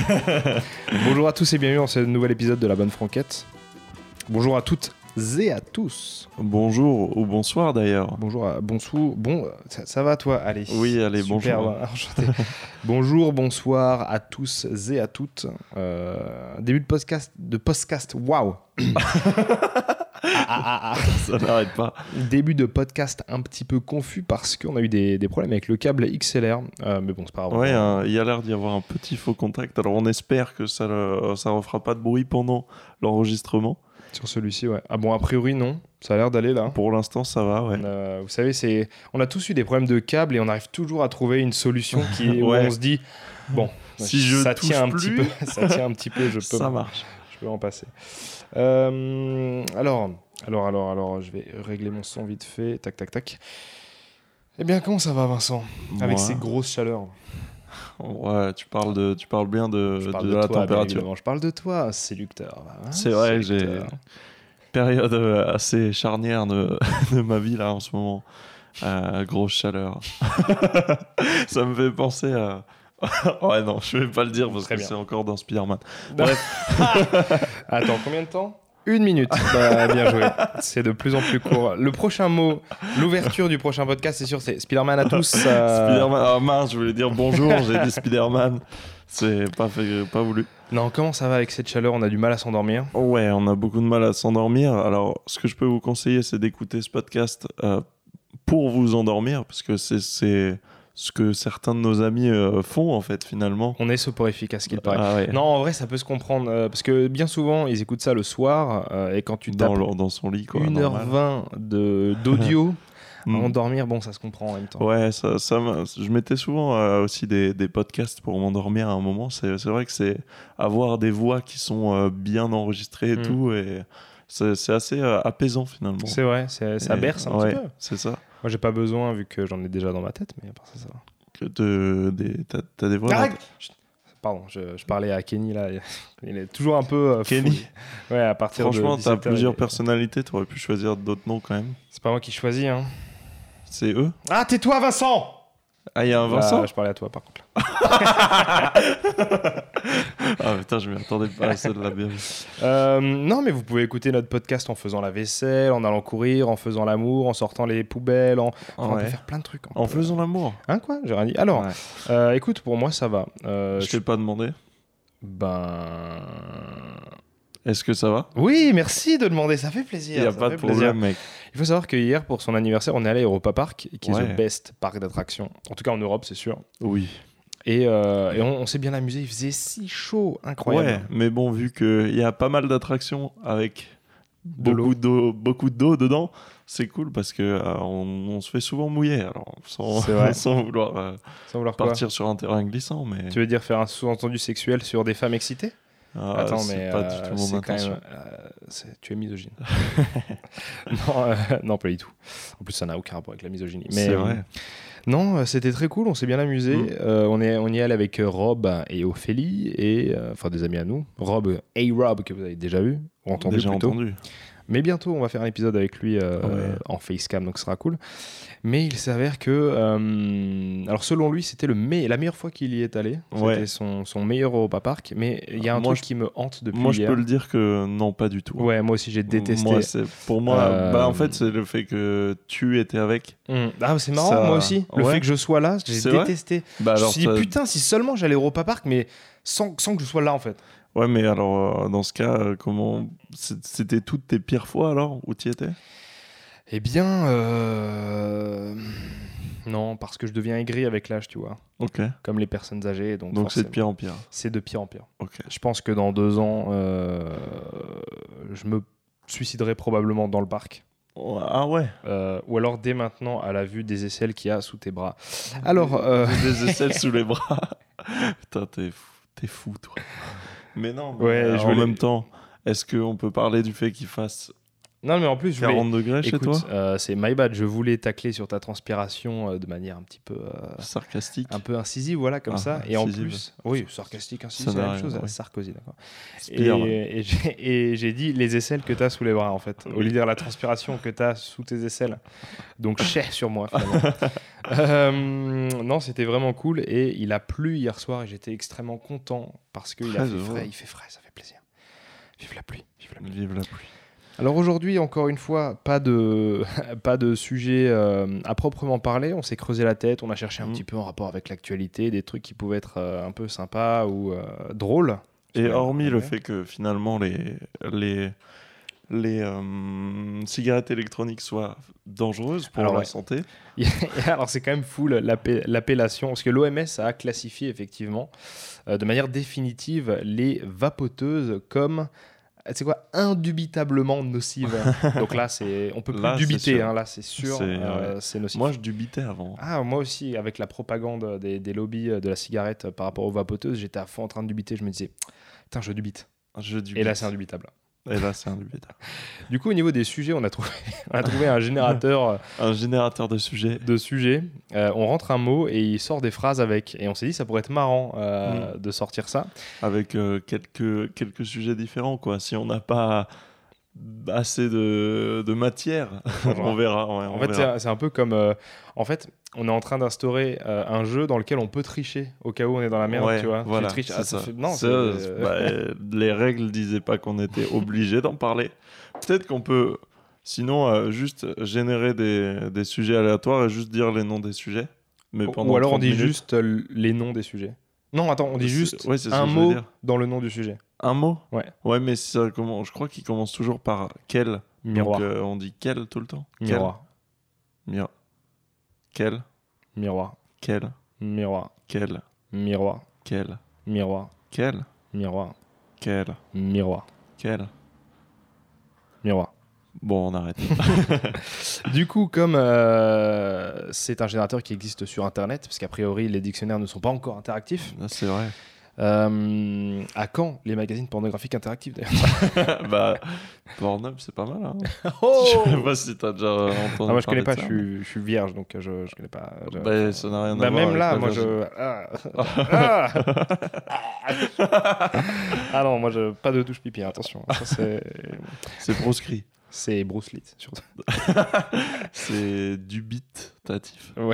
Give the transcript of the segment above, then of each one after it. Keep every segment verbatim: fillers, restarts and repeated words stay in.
Bonjour à tous et bienvenue dans ce nouvel épisode de La Bonne Franquette. Bonjour à toutes et à tous. Bonjour ou bonsoir d'ailleurs. Bonjour, à, bonsoir, bon, ça, ça va toi? Allez. Oui, allez, super, bonjour. Bah, enchanté. Bonjour, bonsoir à tous et à toutes. Euh, début de podcast, de podcast, waouh. Ah, ah, ah, ah. Ça n'arrête pas. Début de podcast un petit peu confus parce qu'on a eu des, des problèmes avec le câble X L R. Euh, mais bon, c'est pas grave. Ouais, hein, il y a l'air d'y avoir un petit faux contact. Alors on espère que ça ne ça refera pas de bruit pendant l'enregistrement. Sur celui-ci, ouais. Ah bon, a priori, non. Ça a l'air d'aller là. Pour l'instant, ça va, ouais. Euh, vous savez, c'est... on a tous eu des problèmes de câble et on arrive toujours à trouver une solution qui est... où Ouais. on se dit, bon, Si je ça, touche tient un plus. petit peu, ça tient un petit peu, je peux, Ça marche. je peux en passer. Euh, alors, alors, alors, alors, je vais régler mon son vite fait. Tac, tac, tac. Eh bien, comment ça va, Vincent? Avec Moi, ces grosses chaleurs. Ouais, tu parles, de, tu parles bien de, Je parle de de, la toi, bien température. évidemment. Je parle de toi, séducteur. Hein, C'est vrai que j'ai séducteur. une période euh, assez charnière de, de ma vie là en ce moment. Euh, grosse chaleur. Ça me fait penser à... ouais, non, je vais pas le dire parce Très que bien. c'est encore dans Spider-Man. Attends, combien de temps? Une minute. Bah, bien joué. C'est de plus en plus court. Le prochain mot, l'ouverture du prochain podcast, c'est sûr, c'est Spider-Man à tous. euh, Spider-Man, ah mince, je voulais dire bonjour, j'ai dit Spider-Man. C'est pas, fait, pas voulu. Non, comment ça va avec cette chaleur? On a du mal à s'endormir. Ouais, on a beaucoup de mal à s'endormir. Alors, ce que je peux vous conseiller, c'est d'écouter ce podcast euh, pour vous endormir, parce que c'est, c'est ce que certains de nos amis euh, font, en fait, finalement. On est soporifique à ce qu'il paraît. Ah ouais. Non, en vrai, ça peut se comprendre. euh, parce que bien souvent, ils écoutent ça le soir. euh, et quand tu Dans, tapes le- dans son lit, quoi. une heure normal. vingt de, d'audio, à Mm. endormir, bon, ça se comprend en même temps. Ouais, ça, ça m'a- je mettais souvent euh, aussi des, des podcasts pour m'endormir à un moment. C'est, c'est vrai que c'est avoir des voix qui sont euh, bien enregistrées et Mm. tout. Et c'est, c'est assez euh, apaisant, finalement. C'est vrai, c'est- ça Et- berce un ouais, petit peu. c'est ça. Moi, j'ai pas besoin vu que j'en ai déjà dans ma tête, mais à part ça, ça va. Que de, des, t'as, t'as des voix. Arrête dans- Chut. Pardon, je, je parlais à Kenny là. Il est toujours un peu. euh, Kenny fou. Ouais, à partir Franchement, de. t'as dix-sept heures, plusieurs il est- personnalités. T'aurais pu choisir d'autres noms quand même. C'est pas moi qui choisis, hein. C'est eux. Ah, tais-toi, Vincent! Ah, il y a un Vincent. Là, je parlais à toi par contre. Ah putain, je m'y attendais pas à celle-là bien. Euh, non, mais vous pouvez écouter notre podcast en faisant la vaisselle, en allant courir, en faisant l'amour, en sortant les poubelles, en... Enfin, on peut Ouais. faire plein de trucs. En peut- faisant l'amour. Hein, quoi? J'ai rien dit. Alors, Ouais. euh, écoute, pour moi, ça va. Euh, Je je- t'ai pas demandé. Ben. Est-ce que ça va? Oui, merci de demander, ça fait plaisir. Il y a ça pas fait de plaisir. problème, mec. Il faut savoir que hier, pour son anniversaire, on est allé à Europa Park, qui est Ouais. le best parc d'attractions. En tout cas en Europe, c'est sûr. Oui. Et, euh, et on, on s'est bien amusé. Il faisait si chaud, incroyable. Ouais, mais bon, vu qu'il y a pas mal d'attractions avec De beaucoup d'eau, beaucoup d'eau dedans, c'est cool parce que euh, on, on se fait souvent mouiller. Alors, sans, C'est vrai. sans vouloir euh, Sans vouloir quoi. partir sur un terrain glissant, mais Tu veux dire faire un sous-entendu sexuel sur des femmes excitées? ah, Attends, c'est mais pas euh, du tout mon c'est quand intention. même, euh, c'est- tu es misogyne. non, euh, non, pas du tout. En plus, ça n'a aucun rapport avec la misogynie. Mais, C'est euh, vrai. Non, euh, c'était très cool, on s'est bien amusé. Mm. Euh, on, est, on y est allé avec euh, Rob et Ophélie, et, euh, enfin des amis à nous. Rob, A-Rob, que vous avez déjà vu, ou entendu Déjà plutôt. entendu. Mais bientôt, on va faire un épisode avec lui euh, Ouais. en facecam, donc ce sera cool. Mais il s'avère que, euh, alors selon lui, c'était le me- la meilleure fois qu'il y est allé. C'était Ouais. son, son meilleur Europa Park. Mais il y a un Moi, truc qui me hante depuis Moi, je hier. peux le dire que non, pas du tout. Ouais, moi aussi, j'ai détesté. Moi, c'est, pour moi, Euh, bah, en fait, c'est le fait que tu étais avec. Hum. Ah, c'est marrant, Ça- moi aussi. Le Ouais. fait que je sois là, j'ai C'est vrai détesté. Bah, je me alors, suis dit, ça- putain, si seulement j'allais au Europa Park, mais sans, sans que je sois là, en fait. Ouais, mais alors, euh, dans ce cas, euh, comment c'est- c'était toutes tes pires fois alors où tu étais? Eh bien, euh... non, parce que je deviens aigri avec l'âge, tu vois. Ok. Comme les personnes âgées. Donc, Donc c'est de forcément, pire en pire. c'est de pire en pire. Ok. Je pense que dans deux ans, euh, je me suiciderai probablement dans le parc. Ah ouais. Euh, ou alors dès maintenant à la vue des aisselles qu'il y a sous tes bras. Alors, euh, Des aisselles sous les bras. Putain, t'es fou, t'es fou, toi. Mais non, mais Ouais, euh, je en voulais- même temps, est-ce qu'on peut parler du fait qu'il fasse non, mais en plus, je voulais... quarante degrés chez Écoute, toi? euh, c'est my bad. Je voulais tacler sur ta transpiration euh, de manière un petit peu, euh, Sarcastique. un peu incisive, voilà, comme Ah, ça. Et en incisive. plus, oui, sarcastique, incisive, Ça c'est la n'a même chose. rien, ouais. Sarkozy, d'accord. C'est pire, ouais. Et, et j'ai- et j'ai dit les aisselles que tu as sous les bras, en fait. Au lieu de dire la transpiration que tu as sous tes aisselles. Donc, chais sur moi, finalement. Euh, non, c'était vraiment cool et il a plu hier soir et j'étais extrêmement content parce qu'il a Très fait heureux. frais, il fait frais, ça fait plaisir. Vive la pluie, vive la pluie. Vive la pluie. Alors aujourd'hui, encore une fois, pas de, pas de sujet euh, à proprement parler. On s'est creusé la tête, on a cherché un Mhm. petit peu en rapport avec l'actualité, des trucs qui pouvaient être euh, un peu sympas ou euh, drôles. Et Ouais, hormis ouais. le fait que finalement les, les, les euh, cigarettes électroniques soient dangereuses pour Alors, la ouais. santé, Alors c'est quand même fou l'appé- l'appellation, parce que l'O M S a classifié effectivement euh, de manière définitive les vapoteuses comme, c'est quoi, indubitablement nocives. Donc là, c'est, on peut plus Là, c'est dubiter, sûr. hein, là c'est sûr, C'est, euh, ouais. c'est nocif. moi je dubitais avant. Ah, moi aussi, avec la propagande des, des lobbies de la cigarette par rapport aux vapoteuses, j'étais à fond en train de dubiter. Je me disais, putain, je dubite. Je dubite. Et là, c'est indubitable. Et là, c'est indubitable. Du coup, au niveau des sujets, on a trouvé, on a trouvé un générateur Un générateur de sujets. de sujets. Euh, on rentre un mot et il sort des phrases avec. Et on s'est dit, ça pourrait être marrant euh, Mm. de sortir ça. Avec euh, quelques, quelques sujets différents, quoi. Si on n'a pas assez de, de matière, on verra. Ouais, on En fait, verra. c'est c'est un peu comme. euh, en fait, on est en train d'instaurer euh, un jeu dans lequel on peut tricher au cas où on est dans la merde, Ouais, tu vois. voilà, tu triches. c'est Ah, ça ça. fait- Non, Ça, c'est- c'est- bah, euh, les règles disaient pas qu'on était obligé d'en parler. Peut-être qu'on peut, sinon, euh, juste générer des, des sujets aléatoires et juste dire les noms des sujets. Mais pendant Ou alors on trente dit minutes. juste euh, les noms des sujets. Non, attends, on dit C'est- juste ouais, c'est ce un que je veux mot dire. dans le nom du sujet. Un mot. Ouais. Ouais, mais ça commence, je crois qu'il commence toujours par quel. Miroir. Donc, euh, on dit quel tout le temps. Miroir. Quel. Mir- Quel. Miroir. Quel. Miroir. Quel. Miroir. Quel. Miroir. Quel. Miroir. Quel. Miroir. Quel. Miroir. Bon, on arrête. Du coup, comme euh, c'est un générateur qui existe sur Internet, parce qu'a priori les dictionnaires ne sont pas encore interactifs, Ah, c'est vrai. euh, à quand les magazines pornographiques interactifs d'ailleurs? Bah, Pornhub, c'est pas mal. Hein. Oh Je sais pas si t'as déjà entendu Ah, moi je connais parler pas, de je ça, suis, je suis vierge donc je, je connais pas. je- Bah, ça n'a rien à Bah, voir même avec là, la moi virgin- je. Ah. Ah. Ah non, moi je. Pas de douche pipi, hein, attention. Ça, c'est... C'est proscrit. c'est Bruce Lee, surtout. C'est dubitatif. Ouais.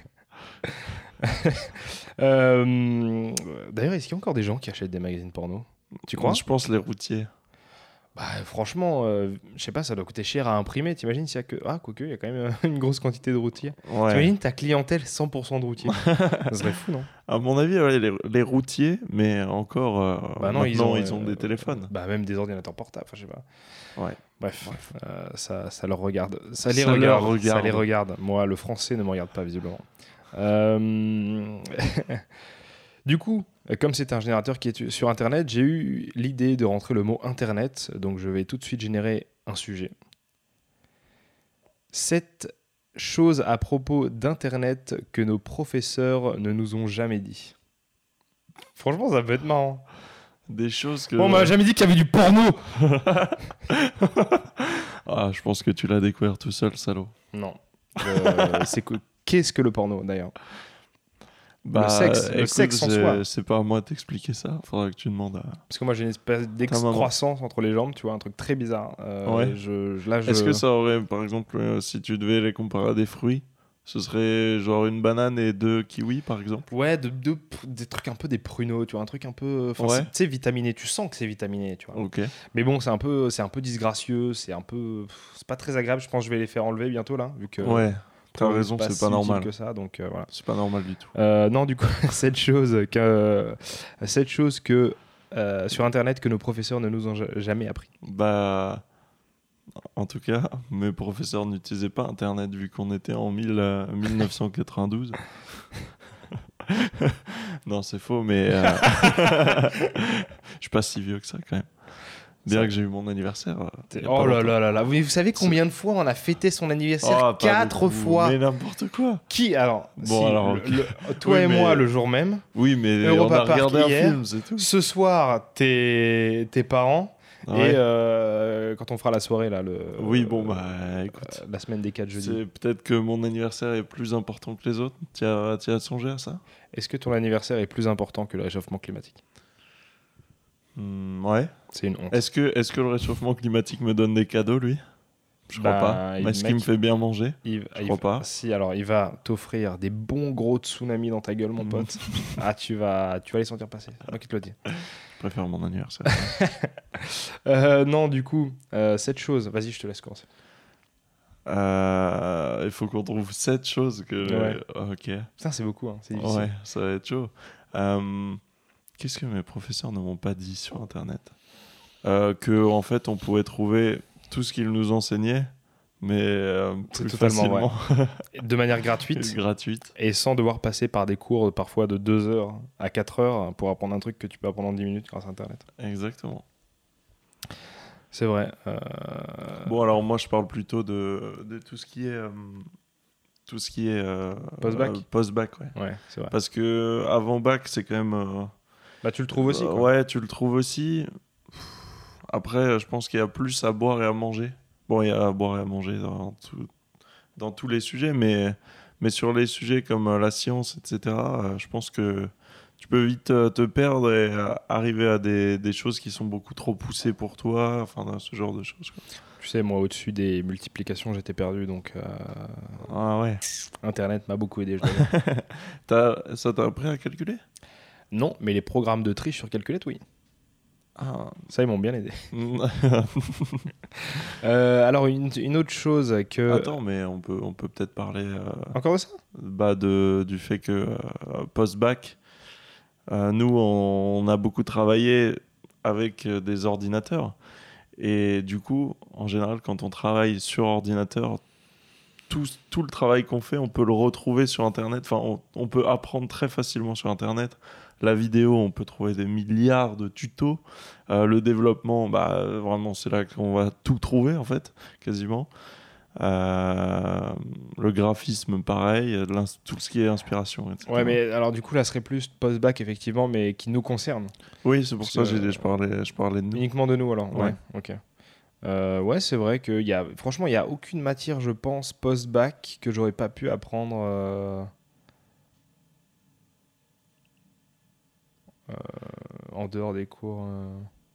Euh, D'ailleurs, est-ce qu'il y a encore des gens qui achètent des magazines porno? Tu crois? Je pense les routiers. Bah, franchement, euh, je sais pas, ça doit coûter cher à imprimer. T'imagines s'il y a que. Ah, quoique, il y a quand même euh, une grosse quantité de routiers. Ouais. T'imagines ta clientèle cent pour cent de routiers? Ça serait fou, non? À mon avis, ouais, les, les routiers, mais encore. euh, Bah non, ils maintenant, ont, ils ont euh, des téléphones. Bah, même des ordinateurs portables, enfin, je sais pas. Ouais. Bref, euh, ça, ça leur regarde. Ça les Ça regarde. leur Ça regarde. les regarde. Moi, le français ne me regarde pas, visiblement. Euh, Du coup, comme c'est un générateur qui est sur Internet, j'ai eu l'idée de rentrer le mot Internet. Donc, je vais tout de suite générer un sujet. Cette chose à propos d'Internet que nos professeurs ne nous ont jamais dit. Franchement, ça peut être marrant. Des choses que. Bon, on m'a jamais dit qu'il y avait du porno. Ah, je pense que tu l'as découvert tout seul, salaud. Non. Euh, c'est que qu'est-ce que le porno d'ailleurs? Bah, sexe, le écoute, sexe en c'est- soi. C'est pas à moi de t'expliquer ça. Faudra que tu demandes à. Parce que moi j'ai une espèce maman. d'excroissance entre les jambes, tu vois, un truc très bizarre. Euh, Ouais. je, je- là, je... Est-ce que ça aurait, par exemple, euh, si tu devais les comparer à des fruits, ce serait genre une banane et deux kiwis, par exemple? Ouais, de, de- des trucs un peu des pruneaux, tu vois, un truc un peu, enfin, Ouais. c'est- tu sais, vitaminé. Tu sens que c'est vitaminé, tu vois. Ok. Mais bon, c'est un peu, c'est un peu disgracieux, c'est un peu, c'est pas très agréable. Je pense que je vais les faire enlever bientôt là, vu que. Ouais, t'as pour eux, raison, c'est si pas utile normal. que ça, donc euh, voilà. C'est pas normal du tout. Euh, non, du coup, cette chose que, cette chose que euh, sur Internet que nos professeurs ne nous ont ja- jamais appris. Bah, en tout cas, mes professeurs n'utilisaient pas Internet vu qu'on était en mille, euh, mille neuf cent quatre-vingt-douze. Non, c'est faux, mais euh, je suis pas si vieux que ça quand même. Bien Ça- que j'ai eu mon anniversaire. euh, il y a Oh pas là longtemps. là là là. Vous, vous savez combien de fois on a fêté son anniversaire? Oh, pas Quatre beaucoup, fois. Mais n'importe quoi. Qui alors? Bon, si, alors, le- ok. le- toi Oui, et mais- moi le jour même. Oui, mais Europa on a Park regardé un hier. film, c'est tout. Ce soir, tes, tes parents. Ouais. Et euh, quand on fera la soirée là, le. Oui, bon, bah, écoute. euh, la semaine des quatre jeudis. C'est peut-être que mon anniversaire est plus important que les autres. Tu as, tu as songé à ça? Est-ce que ton anniversaire est plus important que le réchauffement climatique? Hmm, ouais. C'est une honte. Est-ce que, est-ce que le réchauffement climatique me donne des cadeaux, lui? Je crois Bah, pas. il- Est-ce mec, qu'il me fait bien manger? il, Je il- crois pas. Si, alors il va t'offrir des bons gros tsunamis dans ta gueule, mon Mm. pote. Ah, tu vas, tu vas les sentir passer. C'est moi qui te le dis. Je préfère mon anniversaire. Euh, non, du coup, euh, cette chose. Vas-y, je te laisse commencer. Euh, il faut qu'on trouve sept choses que. Ouais. Ok. Putain, c'est beaucoup, hein. C'est difficile. Ouais, ça va être chaud. Euh, Qu'est-ce que mes professeurs ne m'ont pas dit sur Internet? Euh, que en fait, on pouvait trouver tout ce qu'ils nous enseignaient, mais euh, C'est plus totalement facilement, De manière et gratuite gratuite. et sans devoir passer par des cours parfois de deux heures à quatre heures pour apprendre un truc que tu peux apprendre en dix minutes grâce à Internet. Exactement. C'est vrai. euh, Bon, alors moi, je parle plutôt de, de tout ce qui est euh, tout ce qui est euh, Post-bac euh, post-bac, ouais. Ouais, c'est vrai. Parce que avant bac, c'est quand même. euh, Bah, tu le trouves aussi, euh, quoi. ouais, tu le trouves aussi. Après, je pense qu'il y a plus à boire et à manger. Bon, il y a à boire et à manger dans, tout- dans tous les sujets, mais, mais sur les sujets comme euh, la science, et cetera, euh, je pense que tu peux vite euh, te perdre et euh, arriver à des, des choses qui sont beaucoup trop poussées pour toi, enfin, dans ce genre de choses, quoi. Tu sais, moi, au-dessus des multiplications, j'étais perdu, donc euh, Ah ouais. Internet m'a beaucoup aidé, je dois dire. T'as- ça t'a appris à calculer? Non, mais les programmes de triche sur calculette, oui. Ah. Ça, ils m'ont bien aidé. Euh, alors, une, une autre chose que... Attends, mais on peut, on peut peut-être parler euh, Encore de ça? bah, de, du fait que euh, post-bac, euh, nous, on, on a beaucoup travaillé avec euh, des ordinateurs. Et du coup, en général, quand on travaille sur ordinateur, tout, tout le travail qu'on fait, on peut le retrouver sur Internet. Enfin, on, on peut apprendre très facilement sur Internet. La vidéo, on peut trouver des milliards de tutos. Euh, le développement, bah, vraiment, c'est là qu'on va tout trouver, en fait, quasiment. Euh, le graphisme, pareil. l'ins- Tout ce qui est inspiration, et cetera. Ouais, mais alors, du coup, là, serait plus post-bac, effectivement, mais qui nous concerne. Oui, c'est pour Parce ça que que- j'ai- je parlais, je parlais de nous. Uniquement de nous, alors. Ouais, Ouais. ok. Euh, ouais, c'est vrai qu'il y a... Franchement, il n'y a aucune matière, je pense, post-bac que j'aurais pas pu apprendre... euh, euh, en dehors des cours... euh.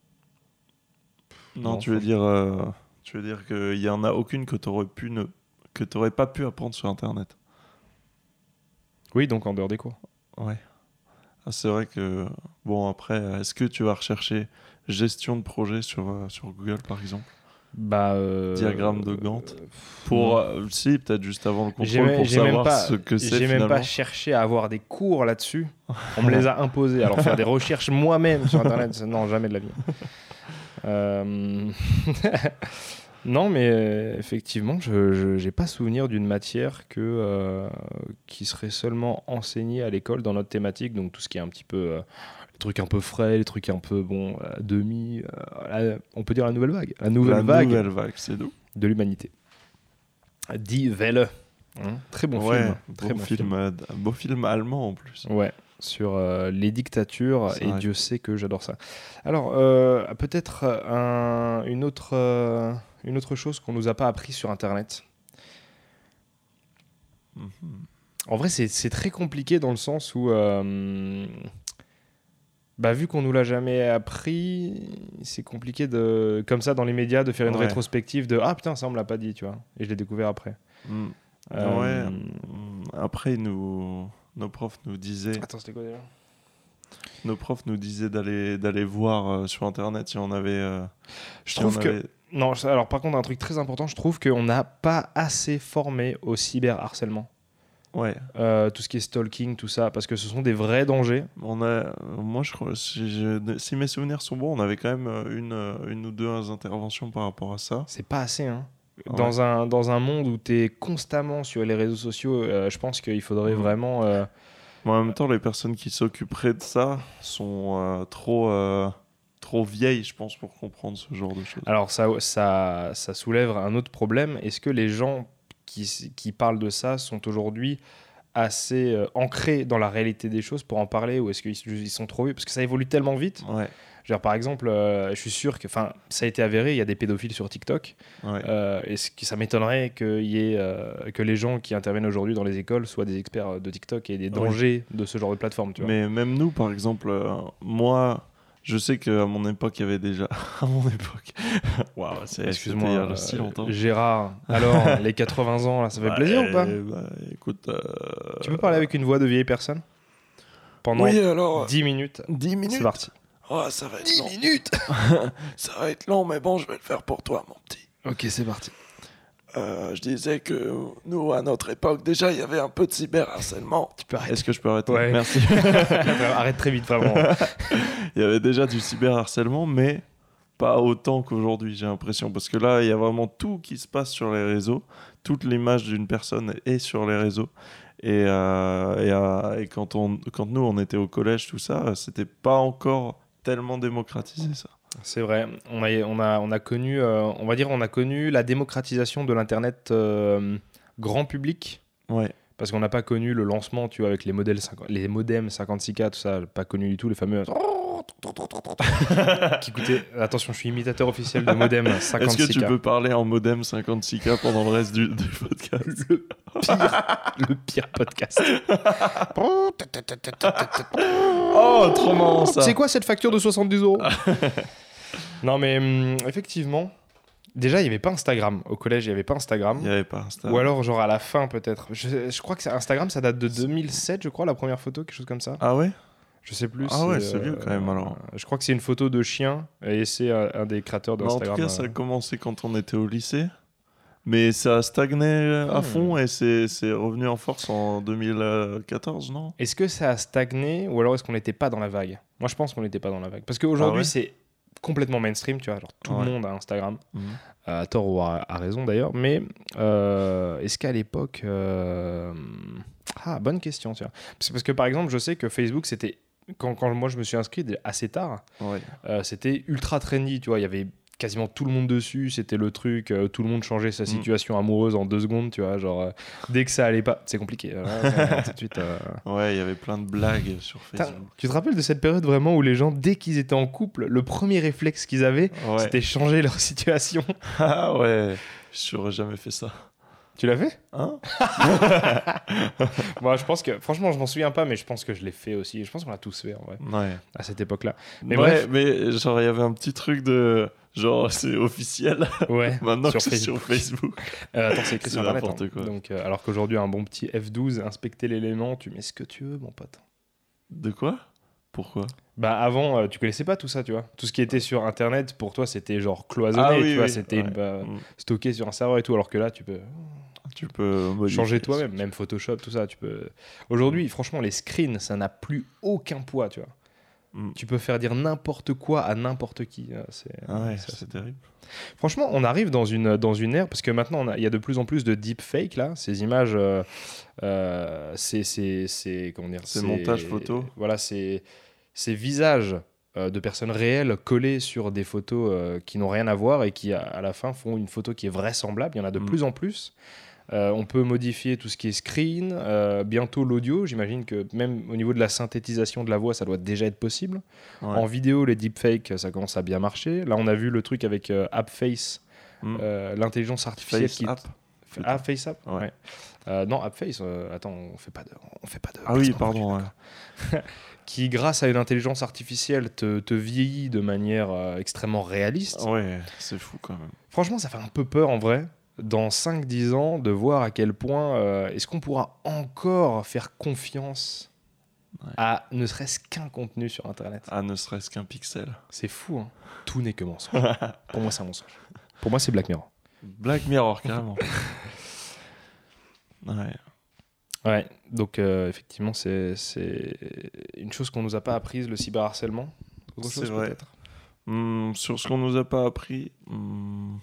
Non, Non, tu veux franchement. dire, euh, tu veux dire qu'il y en a aucune que tu aurais pu ne, que t'aurais pas pu apprendre sur Internet. Oui, donc en dehors des cours. Ouais. Ah, c'est vrai que bon après, est-ce que tu vas rechercher gestion de projet sur euh, sur Google par exemple, Bah... euh, diagramme de Gantt, euh, pour non. euh, si peut-être juste avant le J'ai contrôle même- pour j'ai même savoir pas- ce que c'est J'ai même finalement. pas cherché à avoir des cours là-dessus. On me les a imposés. Alors faire des recherches moi-même sur Internet, c'est- non, jamais de la vie. Euh, non, mais euh, effectivement, je n'ai pas souvenir d'une matière que, euh, qui serait seulement enseignée à l'école dans notre thématique. Donc tout ce qui est un petit peu... euh, les trucs un peu frais, les trucs un peu, bon, à demi... euh, la- on peut dire la nouvelle vague. La nouvelle La vague nouvelle vague, c'est nous. de l'humanité. Die Welle. Hein, très bon ouais, film. beau Très bon film, film. euh, un beau film allemand en plus. Ouais, sur euh, les dictatures, C'est et vrai. Dieu sait que j'adore ça. Alors, euh, peut-être un- une, autre, euh, une autre chose qu'on nous a pas appris sur Internet. Mhm. En vrai, c'est c'est très compliqué dans le sens où, euh, bah, vu qu'on nous l'a jamais appris, c'est compliqué de, comme ça, dans les médias, de faire une Ouais. rétrospective de ah putain, ça on me l'a pas dit, tu vois. Et je l'ai découvert après. Mm. Euh, Ouais. Mm. Après, nous, nos profs nous disaient, Attends, c'était quoi déjà? nos profs nous disaient d'aller d'aller voir euh, sur Internet si on avait. euh, Je si trouve on que avait- non, ça- alors par contre, un truc très important, je trouve qu'on n'a pas assez formé au cyberharcèlement. Ouais. Euh, tout ce qui est stalking, tout ça, parce que ce sont des vrais dangers. On a, moi, je crois, si, je- si mes souvenirs sont bons, on avait quand même euh, une, euh, une ou deux interventions par rapport à ça. C'est pas assez, hein. Ouais. Dans, un, dans un monde où tu es constamment sur les réseaux sociaux, euh, je pense qu'il faudrait Mhm. vraiment... euh, Mais en même temps, les personnes qui s'occuperaient de ça sont euh, trop, euh, trop vieilles, je pense, pour comprendre ce genre de choses. Alors ça, ça, ça soulève un autre problème. Est-ce que les gens qui, qui parlent de ça sont aujourd'hui assez euh, ancrés dans la réalité des choses pour en parler, ou est-ce qu'ils ils sont trop vieux? Parce que ça évolue tellement vite. Ouais. Genre, par exemple, euh, je suis sûr que, enfin, ça a été avéré, il y a des pédophiles sur TikTok. Ouais. Euh, et ce qui- ça m'étonnerait qu'il y ait, euh, que les gens qui interviennent aujourd'hui dans les écoles soient des experts de TikTok et des dangers de ce genre de plateforme, tu vois. Mais même nous, par exemple, euh, moi, Je sais qu'à mon époque, il y avait déjà. À mon époque. Waouh, c'est Excuse-moi, c'était il y a euh, si longtemps. Gérard. Alors, les quatre-vingts ans, là, ça fait Bah, plaisir ou pas? euh, bah, écoute. euh, Tu peux parler avec une voix de vieille personne pendant Oui, alors. dix minutes. dix minutes. C'est parti. Oh, ça va être dix long. minutes. Ça va être long, mais bon, je vais le faire pour toi, mon petit. Ok, c'est parti. Euh, je disais que nous, à notre époque, déjà, il y avait un peu de cyberharcèlement. Tu peux arrêter. Est-ce que je peux arrêter? Ouais. Merci. Arrête très vite, vraiment. Il y avait déjà du cyberharcèlement, mais pas autant qu'aujourd'hui, j'ai l'impression. Parce que là, il y a vraiment tout qui se passe sur les réseaux. Toute l'image d'une personne est sur les réseaux. Et, euh, et, euh, et quand, on, quand nous, on était au collège, tout ça, c'était pas encore tellement démocratisé, ça. C'est vrai. On a, on a, on a connu, euh, on va dire, on a connu la démocratisation de l'internet euh, grand public. Ouais. Parce qu'on n'a pas connu le lancement, tu vois, avec les modèles, cinquante les modems cinquante-six K, tout ça, pas connu du tout, les fameux qui coûtaient. Attention, je suis imitateur officiel de modem cinquante-six K. Est-ce que tu peux parler en modem cinquante-six K pendant le reste du, du podcast? Le pire, le pire podcast. Oh, trop marrant ça. C'est quoi cette facture de soixante-dix euros? Non, mais hum, effectivement, déjà, il n'y avait pas Instagram. Au collège, il n'y avait pas Instagram. Il n'y avait pas Insta. Ou alors, genre à la fin, peut-être. Je, je crois que c'est- Instagram, ça date de deux mille sept, je crois, la première photo, quelque chose comme ça. Ah ouais? Je sais plus. Ah ouais, c'est vieux quand même, alors. euh, Je crois que c'est une photo de chien et c'est un, un des créateurs Bah, en tout d'Instagram. cas, ça a euh. commencé quand on était au lycée. Mais ça a stagné à Hmm. fond et c'est c'est revenu en force en deux mille quatorze, non? Est-ce que ça a stagné ou alors est-ce qu'on n'était pas dans la vague? Moi, je pense qu'on n'était pas dans la vague. Parce qu'aujourd'hui, Ah ouais c'est complètement mainstream, tu vois. Genre, tout Ouais. le monde a Instagram. Mhm. À tort ou à, à raison d'ailleurs, mais euh, est-ce qu'à l'époque... euh, Ah, bonne question, tu vois. C'est parce que par exemple, je sais que Facebook, c'était... Quand, quand moi je me suis inscrit assez tard, Ouais. euh, c'était ultra trendy, tu vois, il y avait quasiment tout le monde dessus, c'était le truc, euh, tout le monde changeait sa situation amoureuse en deux secondes, tu vois, genre, euh, dès que ça allait pas... C'est compliqué, euh, ouais, tout de suite... euh, Ouais, il y avait plein de blagues sur Putain, Facebook. tu te rappelles de cette période vraiment où les gens, dès qu'ils étaient en couple, le premier réflexe qu'ils avaient, Ouais. c'était changer leur situation. Ah ouais, j'aurais jamais fait ça. Tu l'as fait? Hein? Moi, je pense que, franchement, je m'en souviens pas, mais je pense que je l'ai fait aussi. Je pense qu'on l'a tous fait en vrai, Ouais. à cette époque-là. Mais Mais bref. mais genre, il y avait un petit truc de. Genre, c'est officiel. Ouais. Maintenant Sur que c'est sur Facebook. Euh, attends, c'est écrit C'est sur Internet. n'importe hein. quoi. Donc, euh, alors qu'aujourd'hui, un bon petit F douze, inspecter l'élément, tu mets ce que tu veux, mon pote. De quoi? Pourquoi? Bah avant, euh, tu connaissais pas tout ça, tu vois. Tout ce qui était sur Internet, pour toi, c'était genre cloisonné, Ah oui, tu vois. oui, C'était ouais. une- bah, Mm. stocké sur un serveur et tout. Alors que là, tu peux Tu peux modifier changer ce toi-même, que même Photoshop, tout ça. Tu peux. Aujourd'hui, franchement, les screens, ça n'a plus aucun poids, tu vois. Mm. Tu peux faire dire n'importe quoi à n'importe qui. euh, C'est, Ah ouais, c'est- c'est terrible. Franchement, on arrive dans une, dans une ère, parce que maintenant, on a- il y a de plus en plus de deepfake, là, ces images, euh, euh, c'est, c'est, c'est, comment dire, Ces montages photos. Voilà, c'est ces visages euh, de personnes réelles collés sur des photos euh, qui n'ont rien à voir et qui, à, à la fin, font une photo qui est vraisemblable. Il y en a de Mm. plus en plus. Euh, on peut modifier tout ce qui est screen, euh, bientôt l'audio. J'imagine que même au niveau de la synthétisation de la voix, ça doit déjà être possible. Ouais. En vidéo, les deepfakes, ça commence à bien marcher. Là, on a vu le truc avec euh, AppFace, Mm. euh, l'intelligence artificielle Face qui... app. Ah, FaceApp Ouais. ouais. Euh, non, AppFace, euh, attends, on fait pas de... On fait pas de Ah oui, placement pardon. produit, Ouais. d'accord. Qui, grâce à une intelligence artificielle, te, te vieillit de manière euh, extrêmement réaliste. Ouais, c'est fou quand même. Franchement, ça fait un peu peur en vrai, dans cinq dix ans, de voir à quel point euh, est-ce qu'on pourra encore faire confiance Ouais. à ne serait-ce qu'un contenu sur Internet. Ah, ne serait-ce qu'un pixel. C'est fou, hein. Tout n'est que mensonge. Pour moi, c'est un mensonge. Pour moi, c'est Black Mirror. Black Mirror, carrément. Ouais. Ouais, donc euh, effectivement, c'est, c'est une chose qu'on nous a pas apprise, le cyberharcèlement. Autre C'est chose vrai. peut-être. Hmm, sur ce qu'on nous a pas appris. hmm,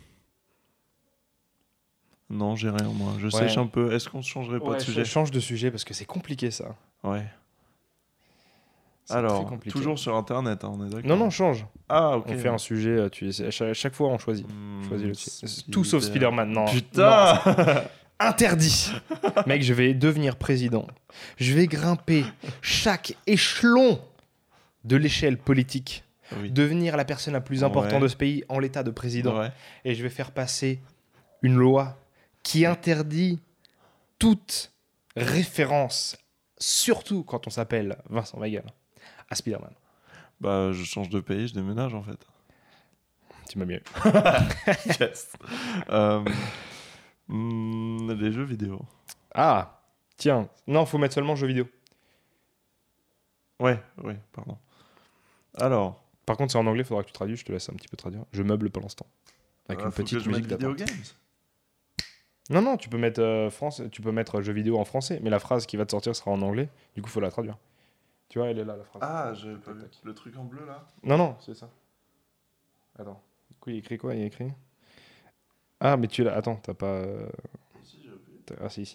Non, j'ai rien, moi. Je Ouais. sèche un peu. Est-ce qu'on se changerait pas Ouais, de je sujet? change de sujet parce que c'est compliqué ça. Ouais. C'est très Alors, compliqué. toujours sur Internet, hein, on est d'accord? Non, non, change. Ah, ok. On fait un sujet, euh, tu... à chaque, chaque fois on choisit. Hmm, Choisis le sujet. Spider- Tout sauf Spider-Man, non. Putain. Non, interdit. Mec, je vais devenir président. Je vais grimper chaque échelon de l'échelle politique. Oui. Devenir la personne la plus importante Ouais. de ce pays en l'état de président. Ouais. Et je vais faire passer une loi qui interdit toute référence, surtout quand on s'appelle Vincent Weigel, à Spider-Man. Bah, je change de pays, je déménage en fait. Tu m'as mieux. Yes. euh, hmm, les jeux vidéo. Ah, tiens. Non, faut mettre seulement jeux vidéo. Ouais, ouais, pardon. Alors. Par contre, c'est en anglais, faudra que tu traduises. Je te laisse un petit peu traduire. Je meuble pour l'instant. Avec euh, une faut petite que je musique mette Video d'attente. Games. Non, non, tu peux mettre euh, France, tu peux mettre jeux vidéo en français, mais la phrase qui va te sortir sera en anglais. Du coup, faut la traduire. Tu vois, elle est là, la phrase. Ah, j'avais pas vu. Le truc en bleu là. Non, non, c'est ça. Attends. Du coup, il écrit quoi? Il écrit. Ah, mais tu l'as. Attends, t'as pas. euh, Ici, j'ai vu. t'as- Ah, si, ici.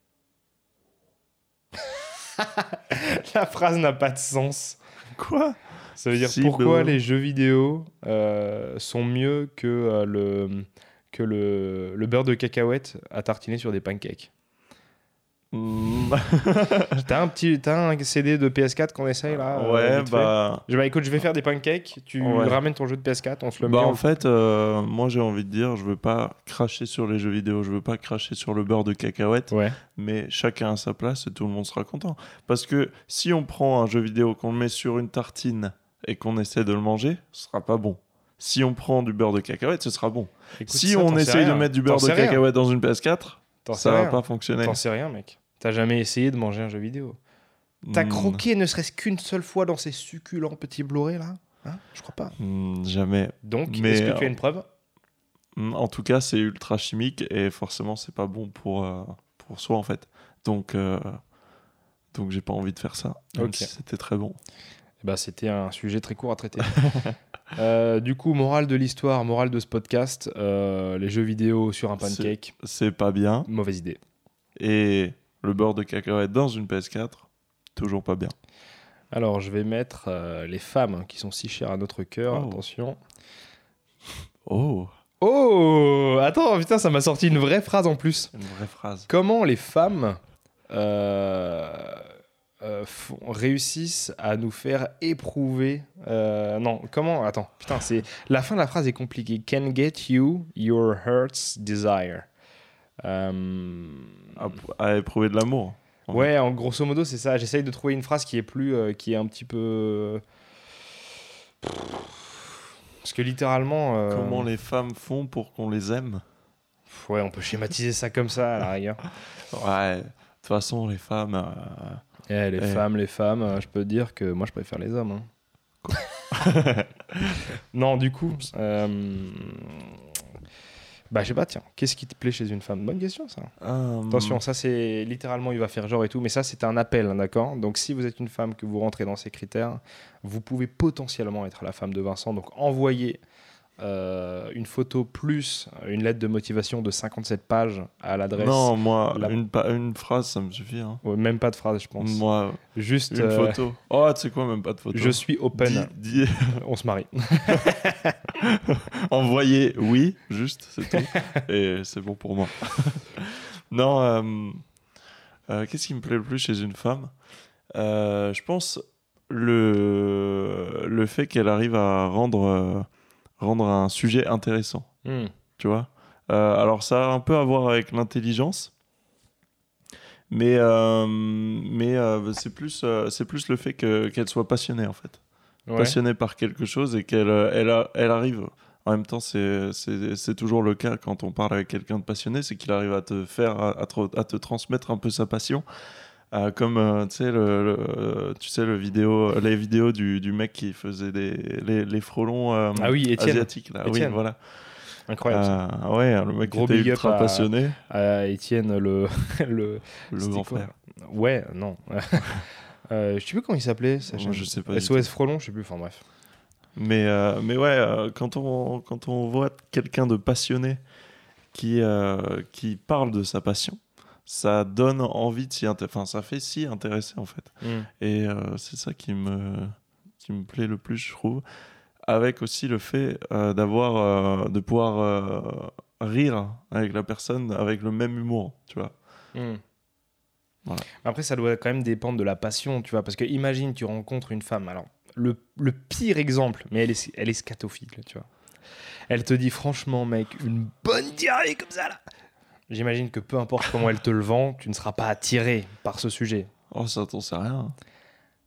La phrase n'a pas de sens. Quoi? Ça veut dire Si, pourquoi bah. les jeux vidéo euh, sont mieux que, euh, le, que le, le beurre de cacahuète à tartiner sur des pancakes. Hmm. T'as un petit t'as un C D de P S quatre qu'on essaye là euh, Ouais, vite fait bah. Je, bah écoute, je vais faire des pancakes, tu Ouais. ramènes ton jeu de P S quatre, on se le Bah met. en on- fait, euh, moi j'ai envie de dire, je veux pas cracher sur les jeux vidéo, je veux pas cracher sur le beurre de cacahuète, Ouais. mais chacun à sa place et tout le monde sera content. Parce que si on prend un jeu vidéo, qu'on le met sur une tartine et qu'on essaie de le manger, ce sera pas bon. Si on prend du beurre de cacahuète, ce sera bon. Écoute, Si ça, on t'en sais essaye de rien. mettre du T'en beurre de sais rien. cacahuète dans une P S quatre, T'en sais ça va rien. pas fonctionner. T'en sais rien, mec. T'as jamais essayé de manger un jeu vidéo. T'as Hmm, croqué ne serait-ce qu'une seule fois dans ces succulents petits Blu-ray là hein? Je crois pas. hmm, jamais. Donc, Mais, est-ce que tu euh, as une preuve? Hmm, En tout cas, c'est ultra chimique et forcément, c'est pas bon pour, euh, pour soi en fait. Donc, euh, donc j'ai pas envie de faire ça. Même Ok. si c'était très bon. Bah, c'était un sujet très court à traiter. Euh, du coup, morale de l'histoire, morale de ce podcast, euh, les jeux vidéo sur un pancake, C'est pas bien. mauvaise idée. Et le beurre de cacahuète dans une P S quatre, toujours pas bien. Alors, je vais mettre euh, les femmes qui sont si chères à notre cœur. Oh. Attention. Oh, Oh, attends, putain, ça m'a sorti une vraie phrase en plus. une vraie phrase. Comment les femmes euh, euh, font- réussissent à nous faire éprouver. euh, non, comment? Attends, putain, c'est la fin de la phrase est compliquée. Can get you your heart's desire. Euh, À, à éprouver de l'amour. en fait. Ouais, en grosso modo, c'est ça. J'essaye de trouver une phrase qui est plus, euh, qui est un petit peu. Parce que littéralement. euh, Comment les femmes font pour qu'on les aime? Ouais, on peut schématiser ça comme ça à la rigueur. Ouais, de toute façon, les femmes. euh, Eh, les Eh. femmes, les femmes, euh, je peux te dire que moi je préfère les hommes. hein. Non, du coup, euh, bah je sais pas, tiens, qu'est-ce qui te plaît chez une femme? Bonne question ça. euh, Attention, ça c'est littéralement, il va faire genre et tout, mais ça c'est un appel, hein, d'accord? Donc si vous êtes une femme, que vous rentrez dans ces critères, vous pouvez potentiellement être la femme de Vincent, donc envoyez euh, une photo plus une lettre de motivation de cinquante-sept pages à l'adresse. Non, moi, la- une, pa- une phrase, ça me suffit. Hein. Ouais, même pas de phrase, je pense. Moi, Juste, une euh, photo. Oh, tu sais quoi, même pas de photo. je suis open. Dis- dis- On se marie. Envoyer, oui, juste, c'est tout. Et c'est bon pour moi. Non, euh, euh, qu'est-ce qui me plaît le plus chez une femme? Euh, Je pense le, le fait qu'elle arrive à rendre, euh, rendre un sujet intéressant. Hmm. Tu vois. Euh, alors ça a un peu à voir avec l'intelligence, mais, euh, mais euh, c'est plus, euh, c'est plus le fait que, qu'elle soit passionnée en fait. Ouais. Passionnée par quelque chose et qu'elle euh, elle, a- elle arrive. En même temps, c'est, c'est, c'est toujours le cas quand on parle avec quelqu'un de passionné, c'est qu'il arrive à te faire, à, à te, à te transmettre un peu sa passion. Euh, comme euh, tu sais le, le, euh, tu sais le vidéo, les vidéos du, du mec qui faisait des, les, les frelons euh, Ah oui, Étienne. asiatiques là. Oui, Étienne. voilà. Incroyable. ça. Euh, ouais, le mec Gros était big up ultra à- passionné. À Étienne, le. le Le c'était grand quoi frère. Ouais, non. Euh, je sais plus comment il s'appelait. sa Moi, chaîne. je sais pas du S O S tout. Frelon, je sais plus. Enfin bref. Mais, euh, mais ouais, euh, quand, on, quand on voit quelqu'un de passionné qui, euh, qui parle de sa passion, ça donne envie de s'y intéresser. Enfin, ça fait s'y intéresser en fait. Hmm. Et euh, c'est ça qui me, qui me plaît le plus, je trouve. Avec aussi le fait euh, d'avoir, euh, de pouvoir euh, rire avec la personne avec le même humour, tu vois. Hmm. Voilà. Après, ça doit quand même dépendre de la passion, tu vois. Parce que imagine, tu rencontres une femme. Alors, le, le pire exemple, mais elle est, elle est scatophile, tu vois. Elle te dit, franchement, mec, une bonne diarrhée comme ça, là. J'imagine que peu importe comment elle te le vend, tu ne seras pas attiré par ce sujet. Oh, ça, t'en sais rien.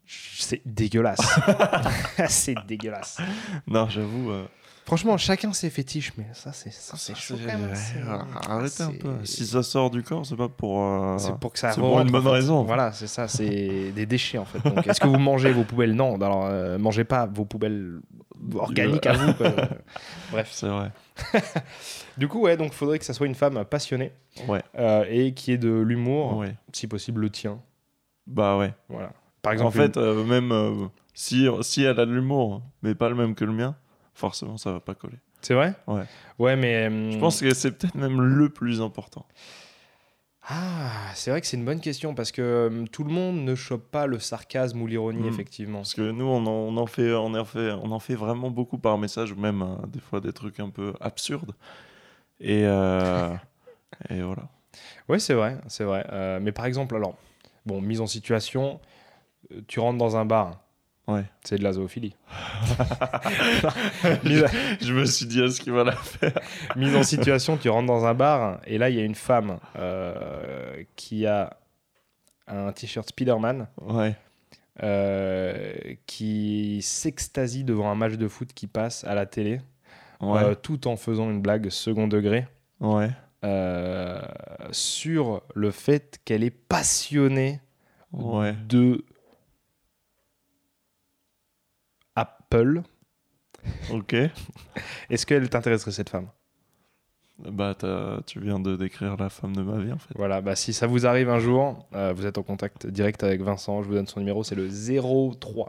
C'est dégueulasse. C'est dégueulasse. Non, j'avoue. euh, Franchement, chacun ses fétiches, mais ça, c'est ça, c'est chaud c'est- quand même. ouais, C'est- Arrêtez un c'est- peu. Si ça sort du corps, c'est pas pour. euh, C'est pour que ça c'est pour rentre, une bonne en fait. raison, en fait. Voilà, c'est ça, c'est des déchets en fait. Donc, est-ce que vous mangez vos poubelles? Non, alors euh, mangez pas vos poubelles organiques à vous. quoi. Bref. C'est vrai. Du coup, ouais, donc faudrait que ça soit une femme passionnée Ouais. euh, et qui ait de l'humour, Ouais. si possible le tien. Bah ouais. Voilà. Par En exemple, fait, euh, même euh, si, si elle a de l'humour, mais pas le même que le mien, forcément, ça va pas coller. c'est vrai. Ouais. Ouais, mais hum, Je pense que c'est peut-être même le plus important. ah, c'est vrai que c'est une bonne question parce que hum, tout le monde ne chope pas le sarcasme ou l'ironie Mm. effectivement. Parce que nous, on en, on en fait, on en fait, on en fait vraiment beaucoup par message, ou même euh, des fois des trucs un peu absurdes. Et, euh, et voilà. Ouais, c'est vrai, c'est vrai. Euh, mais par exemple, alors, bon, mise en situation, euh, tu rentres dans un bar, Ouais. c'est de la zoophilie. mise, Je me suis dit, est-ce qu'il va la faire? mise en situation, tu rentres dans un bar et là, il y a une femme euh, qui a un t-shirt Spider-Man Ouais. euh, qui s'extasie devant un match de foot qui passe à la télé, Ouais. euh, tout en faisant une blague second degré. Ouais. euh, sur le fait qu'elle est passionnée Ouais. de Apple. Ok. Est-ce qu'elle t'intéresserait, cette femme? Bah, t'as- tu viens de décrire la femme de ma vie, en fait. Voilà, bah, si ça vous arrive un jour, euh, vous êtes en contact direct avec Vincent, je vous donne son numéro, c'est le zéro trois.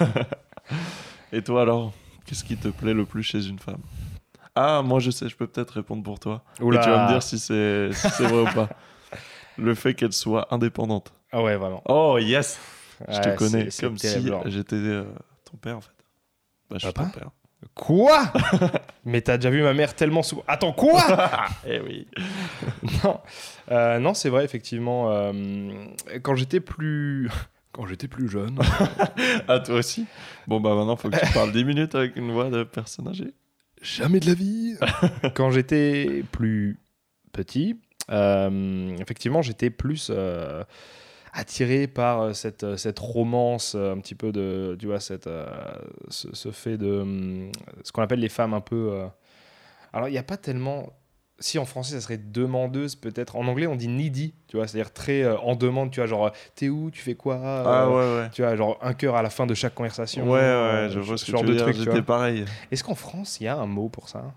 Et toi, alors, qu'est-ce qui te plaît le plus chez une femme? Ah, moi, je sais, je peux peut-être répondre pour toi. Oula. Et tu vas me dire si c'est si c'est vrai ou pas. Le fait qu'elle soit indépendante. Ah ouais, vraiment. Oh, yes! Je Ouais, te connais, c'est- c'est comme terrible, si genre. j'étais euh, ton père, en fait. Bah, je suis Papa ton père. Quoi? Mais t'as déjà vu ma mère tellement souvent. Attends, quoi? Eh oui. Non, Euh, non c'est vrai, effectivement. euh, quand j'étais plus. Quand j'étais plus jeune. Ah, toi aussi? Bon, bah maintenant, faut que tu parles dix minutes avec une voix de personne âgée. Jamais de la vie. Quand j'étais plus petit, euh, effectivement, j'étais plus euh, attiré par euh, cette, euh, cette romance, euh, un petit peu de, tu vois, cette, euh, ce, ce fait de hum, ce qu'on appelle les femmes un peu. euh, Alors, il n'y a pas tellement. Si en français ça serait demandeuse peut-être. En anglais on dit needy, tu vois, c'est-à-dire très euh, en demande, tu vois, genre t'es où, tu fais quoi, euh, Ah, ouais, ouais. tu vois, genre un cœur à la fin de chaque conversation. Ouais, ouais, euh, je vois ce que genre tu de veux dire. trucs, tu vois. J'étais pareil. Est-ce qu'en France il y a un mot pour ça?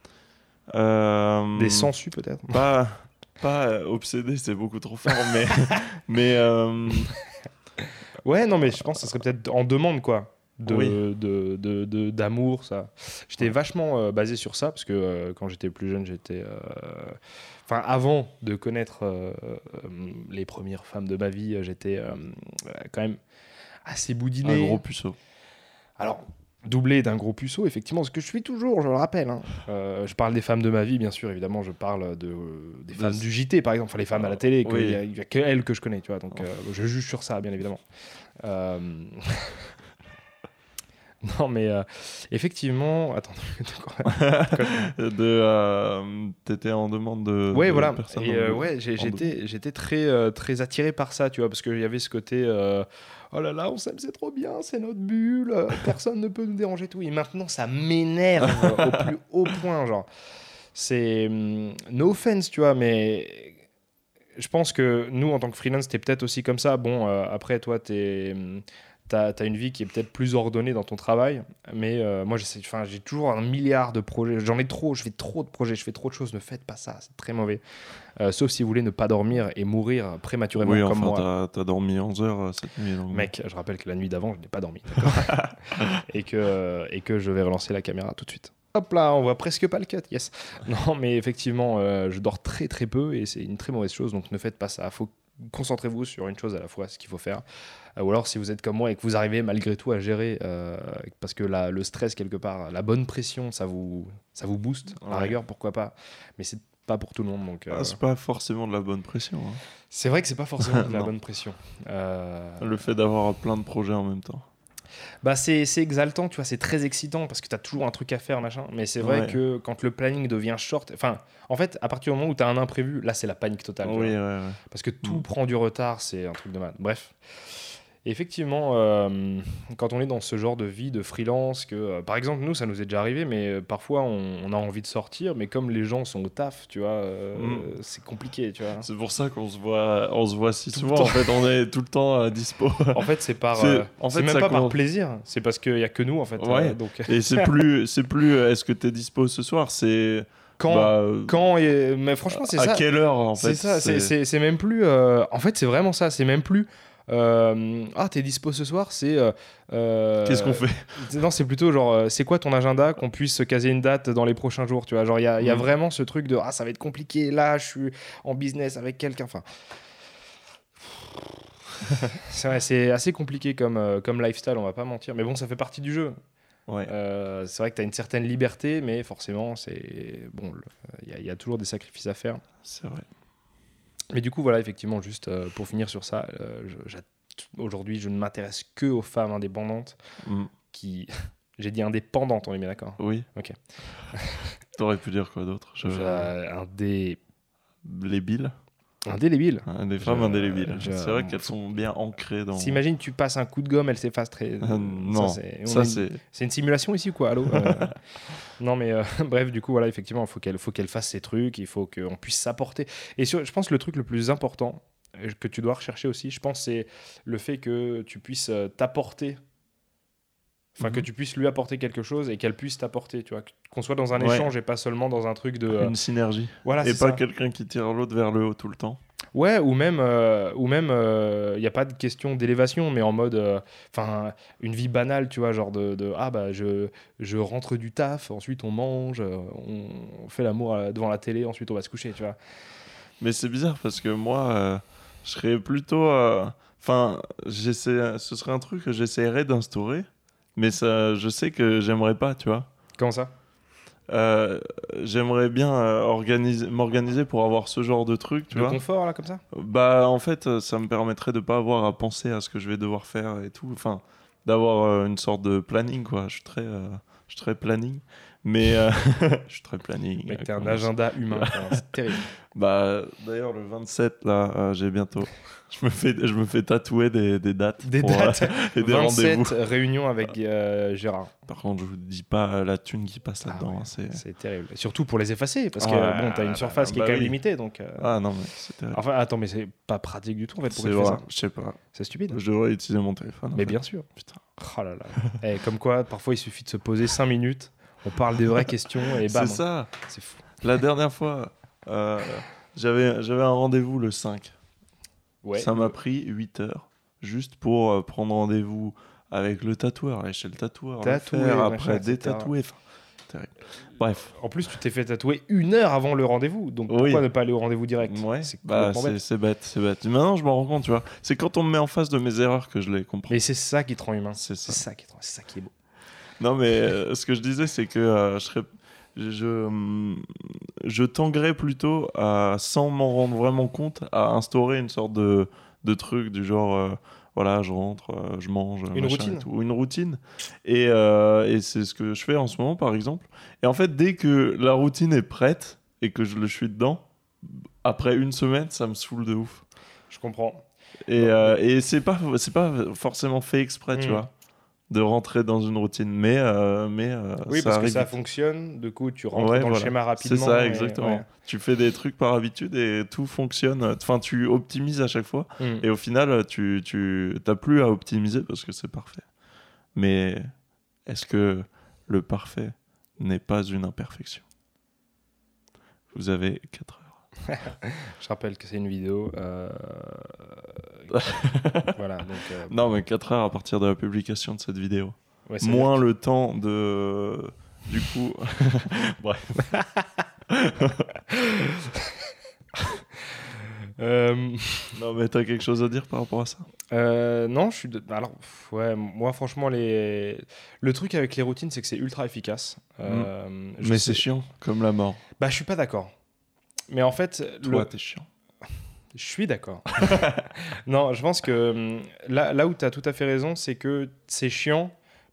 Euh, Des sangsues peut-être? Pas, pas euh, obsédé, c'est beaucoup trop fort, mais. mais euh, Ouais, non, mais je pense que ça serait peut-être en demande, quoi. De, Oui. de, de, de- d'amour, ça. J'étais vachement euh, basé sur ça, parce que euh, quand j'étais plus jeune, j'étais. euh, Enfin, avant de connaître euh, euh, les premières femmes de ma vie, euh, j'étais euh, euh, quand même assez boudiné. un gros puceau. Alors, doublé d'un gros puceau, effectivement, ce que je suis toujours, je le rappelle. hein. Euh, je parle des femmes de ma vie, bien sûr, évidemment, je parle de, des De- femmes du J T, par exemple, enfin les femmes à la télé, que- Oui. il n'y a, il y a que elles que je connais, tu vois, donc euh, je juge sur ça, bien évidemment. Euh, Non, mais euh, effectivement, attends, de quoi- de, euh, T'étais en demande de. ouais, de voilà. personnes Et en euh, double. ouais, j'ai- en j'étais, j'étais très, euh, très attiré par ça, tu vois, parce qu'il y avait ce côté, euh, oh là là, on s'aime, c'est trop bien, c'est notre bulle, euh, personne ne peut nous déranger, tout. Et maintenant, ça m'énerve euh, au plus haut point, genre. C'est hum, no offense, tu vois, mais je pense que nous, en tant que freelance, t'es peut-être aussi comme ça. Bon, euh, après, toi, t'es. hum, T'as, t'as une vie qui est peut-être plus ordonnée dans ton travail, mais euh, moi j'essaie, enfin, j'ai toujours un milliard de projets, j'en ai trop, je fais trop de projets, je fais trop de choses, ne faites pas ça, c'est très mauvais. Euh, sauf si vous voulez ne pas dormir et mourir prématurément Oui, comme enfin, moi. t'as, t'as dormi onze heures euh, cette nuit. Donc... Mec, je rappelle que la nuit d'avant, je n'ai pas dormi, d'accord et, que, et que je vais relancer la caméra tout de suite. Hop là, on voit presque pas le cut, yes. Non, mais effectivement, euh, je dors très très peu et c'est une très mauvaise chose, donc ne faites pas ça. Faut concentrez-vous sur une chose à la fois, ce qu'il faut faire. Euh, ou alors, si vous êtes comme moi et que vous arrivez malgré tout à gérer, euh, parce que la, le stress, quelque part, la bonne pression, ça vous, ça vous booste, à la Ouais. rigueur, pourquoi pas. Mais c'est pas pour tout le monde. Donc, euh, Ah, c'est pas forcément de la bonne pression. hein. c'est vrai que c'est pas forcément de la Non. bonne pression. Euh, Le fait d'avoir plein de projets en même temps. Bah c'est, c'est exaltant, tu vois, c'est très excitant parce que tu as toujours un truc à faire, machin. Mais c'est vrai Ouais. que quand le planning devient short, enfin, en fait, à partir du moment où tu as un imprévu, là, c'est la panique totale. tu Oui, vois. ouais, ouais. Parce que tout Mm. prend du retard, c'est un truc de mal. Bref. Et effectivement, euh, quand on est dans ce genre de vie de freelance, que euh, par exemple nous ça nous est déjà arrivé, mais euh, parfois on, on a envie de sortir, mais comme les gens sont au taf, tu vois, euh, Mm. c'est compliqué, tu vois. C'est pour ça qu'on se voit, on se voit si Tout le souvent. temps. En fait, on est tout le temps à dispo. En fait, c'est par, C'est- euh, en c'est fait, même ça pas par commence- plaisir, c'est parce qu'il y a que nous en fait. Ouais. euh, donc Et c'est plus, c'est plus. euh, Est-ce que t'es dispo ce soir? C'est. quand, bah, euh, quand, et- mais franchement c'est à ça. quelle heure en fait C'est ça, c'est- c'est c'est même plus. euh, En fait, c'est vraiment ça. C'est même plus. euh, Ah, t'es dispo ce soir. C'est. euh, euh, Qu'est-ce qu'on fait? c'est- Non, c'est plutôt genre. euh, C'est quoi ton agenda qu'on puisse se caser une date dans les prochains jours. Tu vois, genre il y a, il y a Mm. vraiment ce truc de ah ça va être compliqué. Là, je suis en business avec quelqu'un. Enfin. c'est vrai, c'est assez compliqué comme euh, comme lifestyle. On va pas mentir. Mais bon, ça fait partie du jeu. Ouais. Euh, c'est vrai que t'as une certaine liberté, mais forcément, c'est bon. le- Il y, a- il y a toujours des sacrifices à faire. C'est vrai. Mais du coup, voilà, effectivement, juste euh, pour finir sur ça, euh, je- j'a- aujourd'hui, je ne m'intéresse que aux femmes indépendantes Mm. qui. J'ai dit indépendantes, on est bien d'accord. Oui. Ok. T'aurais pu dire quoi d'autre? Je- J'ai Un dé. Les billes. Indélébile. Hein, des femmes Je- indélébiles. je- C'est vrai qu'elles sont bien ancrées dans. S'imagine, tu passes un coup de gomme, elle s'efface très. Euh, non, Ça, c'est on ça a une- c'est. c'est une simulation ici ou quoi? Allô? Euh, Non, mais euh, bref, du coup, voilà, effectivement, il faut qu'elle faut qu'elle fasse ses trucs, il faut qu'on puisse s'apporter. Et sur- je pense que le truc le plus important euh, que tu dois rechercher aussi, je pense, c'est le fait que tu puisses euh, t'apporter. Enfin, que Mhm. tu puisses lui apporter quelque chose et qu'elle puisse t'apporter, tu vois. Qu'on soit dans un Ouais. échange et pas seulement dans un truc de. euh, Une synergie. Voilà, Et c'est pas ça. quelqu'un qui tire l'autre vers le haut tout le temps. Ouais, ou même, euh, ou même, il n'y a pas de question d'élévation, mais en mode, enfin, une vie banale, tu vois, genre de, de ah bah je, je rentre du taf, ensuite on mange, euh, on, on fait l'amour euh, devant la télé, ensuite on va se coucher, tu vois. Mais c'est bizarre parce que moi, euh, je serais plutôt. Enfin, j'essaie. Ce serait un truc que j'essaierais d'instaurer, mais ça, je sais que j'aimerais pas, tu vois. Comment ça? Euh, j'aimerais bien euh, organiser, m'organiser pour avoir ce genre de truc, tu Le vois. confort là, comme ça? Bah, en fait, euh, ça me permettrait de pas avoir à penser à ce que je vais devoir faire et tout. Enfin, d'avoir euh, une sorte de planning, quoi. Je suis très, euh, je suis très planning. Mais euh, je suis très planning. Mec, euh, t'es un comment agenda humain, quoi. C'est terrible. Bah, d'ailleurs, le vingt-sept, là, euh, j'ai bientôt. Je me fais, je me fais tatouer des, des dates. Des pour, euh, dates. et des rendez-vous. vingt-sept réunions avec euh, Gérard. Par contre, je vous dis pas euh, la thune qui passe Ah là-dedans. ouais, hein, c'est... C'est terrible. Et surtout pour les effacer, parce que Ah, bon, t'as une surface qui est bah quand même oui. limitée, donc. euh, Ah non, mais c'est terrible. Enfin, attends, mais c'est pas pratique du tout en fait. c'est Pourquoi tu fais vrai, ça? je sais pas. C'est stupide. Je devrais utiliser mon téléphone. en Mais fait. bien sûr. Putain. Oh là là. Eh, comme quoi, parfois il suffit de se poser cinq minutes, on parle des vraies questions et bam. C'est ça. C'est fou. La dernière fois, euh, j'avais, j'avais un rendez-vous le cinq. Ouais. Ça m'a pris huit heures juste pour euh, prendre rendez-vous avec le tatoueur, aller chez le tatoueur, Tatouer, le faire, machin, après et cetera. détatouer. Enfin, terrible. Bref. En plus, tu t'es fait tatouer une heure avant le rendez-vous, donc Oui. pourquoi ne pas aller au rendez-vous direct? Ouais, C'est bah, complètement c'est, bête. c'est bête, c'est bête. Maintenant, je m'en rends compte, tu vois. C'est quand on me met en face de mes erreurs que je les comprends. Mais c'est ça qui te rend humain. C'est C'est ça. ça qui te rend- c'est ça qui est beau. Non, mais euh, ce que je disais, c'est que euh, je serais. Je, je, je tanguerais plutôt à, sans m'en rendre vraiment compte, à instaurer une sorte de, de truc du genre, euh, voilà, je rentre, euh, je mange, Une machin routine. et tout. Une routine. Et, euh, et c'est ce que je fais en ce moment, par exemple. Et en fait, dès que la routine est prête et que je le suis dedans, après une semaine, ça me saoule de ouf. Je comprends. Et, Non, euh, et c'est pas, c'est pas forcément fait exprès, tu Mm. vois, de rentrer dans une routine. Mais, euh, mais euh, Oui, ça parce que arrive ça vite. fonctionne. Du coup, tu rentres Ouais, dans voilà. le schéma rapidement. C'est ça, et- exactement. ouais. Tu fais des trucs par habitude et tout fonctionne. Enfin, tu optimises à chaque fois. Mm. Et au final, tu, tu t'as plus à optimiser parce que c'est parfait. Mais est-ce que le parfait n'est pas une imperfection? Vous avez quatre heures. Je rappelle que c'est une vidéo. euh, voilà, donc. euh, Non, mais quatre heures à partir de la publication de cette vidéo. ouais, ça veut Moins dire le temps de... Du coup... Bref. que- Euh, Non, mais t'as quelque chose à dire par rapport à ça? Euh, non, je suis. De... Alors, pff, ouais, moi, franchement, les... le truc avec les routines, c'est que c'est ultra efficace. Euh, je Mais sais- c'est chiant, comme la mort. Bah, je suis pas d'accord. Mais en fait, Toi, le... t'es chiant. je suis d'accord. Non, je pense que hum, là, là où tu as tout à fait raison, c'est que c'est chiant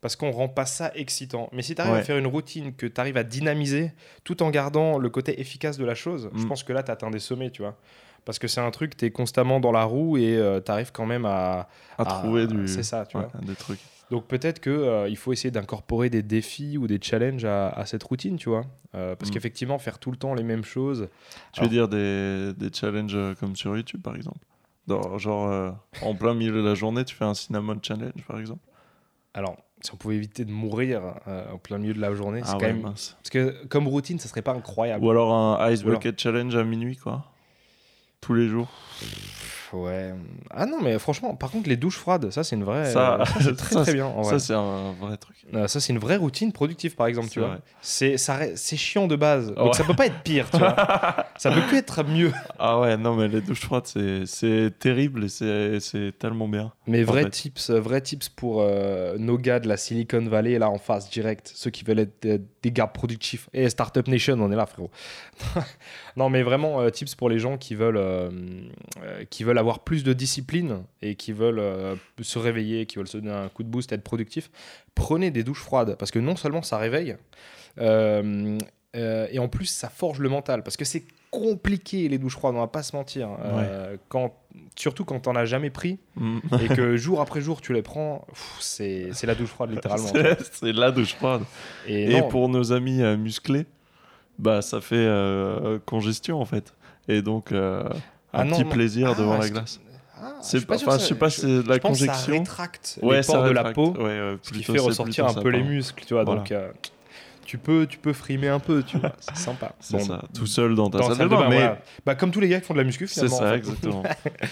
parce qu'on rend pas ça excitant. Mais si tu arrives Ouais. à faire une routine que tu arrives à dynamiser tout en gardant le côté efficace de la chose, je Mm. pense que là, tu atteins des sommets, tu vois. Parce que c'est un truc, tu es constamment dans la roue et tu arrives quand même à... À à- trouver du... C'est ça, tu ouais, vois. des trucs. Donc peut-être qu'il euh, faut essayer d'incorporer des défis ou des challenges à, à cette routine, tu vois. Euh, parce Mm. qu'effectivement, faire tout le temps les mêmes choses... Tu Alors- veux dire des, des challenges euh, comme sur YouTube, par exemple? Dans- genre, euh, en plein milieu de la journée, tu fais un cinnamon challenge, par exemple? Alors, si on pouvait éviter de mourir euh, en plein milieu de la journée, c'est Ah quand ouais, même... mince. Parce que comme routine, ça serait pas incroyable. Ou alors un Ice Ou alors- Bucket Challenge à minuit, quoi. Tous les jours. Ouais. Ah non, mais franchement, par contre, les douches froides, ça, c'est une vraie... Ça- euh, ça, c'est très, ça, très bien. en vrai. Ça, c'est un vrai truc. Euh, ça, c'est une vraie routine productive, par exemple, C'est tu vois. vrai. C'est, ça, re- c'est chiant de base. Donc, Ouais. ça peut pas être pire, tu vois. Ça peut que être mieux. Ah ouais, non, mais les douches froides, c'est, c'est terrible et c'est, c'est tellement bien. Mais En vrais fait. tips, euh, vrais tips pour euh, nos gars de la Silicon Valley, là en face, direct. Ceux qui veulent être des, des gars productifs. Et Startup Nation, on est là, frérot. Non, mais vraiment, euh, tips pour les gens qui veulent, euh, euh, qui veulent avoir plus de discipline et qui veulent euh, se réveiller, qui veulent se donner un coup de boost, être productif. Prenez des douches froides parce que non seulement ça réveille, euh, euh, et en plus ça forge le mental. Parce que c'est compliqué les douches froides, on va pas se mentir. Euh, quand, surtout quand t'en as jamais pris Mm. et que jour après jour tu les prends, pff, c'est, c'est la douche froide littéralement. tu vois. c'est, c'est la douche froide. Et, Et non, pour nos amis euh, musclés, bah, ça fait euh, congestion, en fait. Et donc, euh, Ah un non, petit non. plaisir Ah, devant la est-ce que- glace. Ah, C'est suis pas pas, sûr enfin, que je ça- sais pas si c'est de la je pense que ça conjection. rétracte Ouais, les ça pores de la rétracte. peau, Ouais, ouais, ce qui plutôt, fait c'est ressortir plutôt un ça, peu les pardon. muscles, tu vois. Voilà. Donc euh, tu peux, tu peux frimer un peu, tu vois. C'est sympa. C'est Bon, ça, tout seul dans ta dans la salle de bain. mais voilà. Bah, comme tous les gars qui font de la muscu, c'est finalement. ça, en fait. exactement.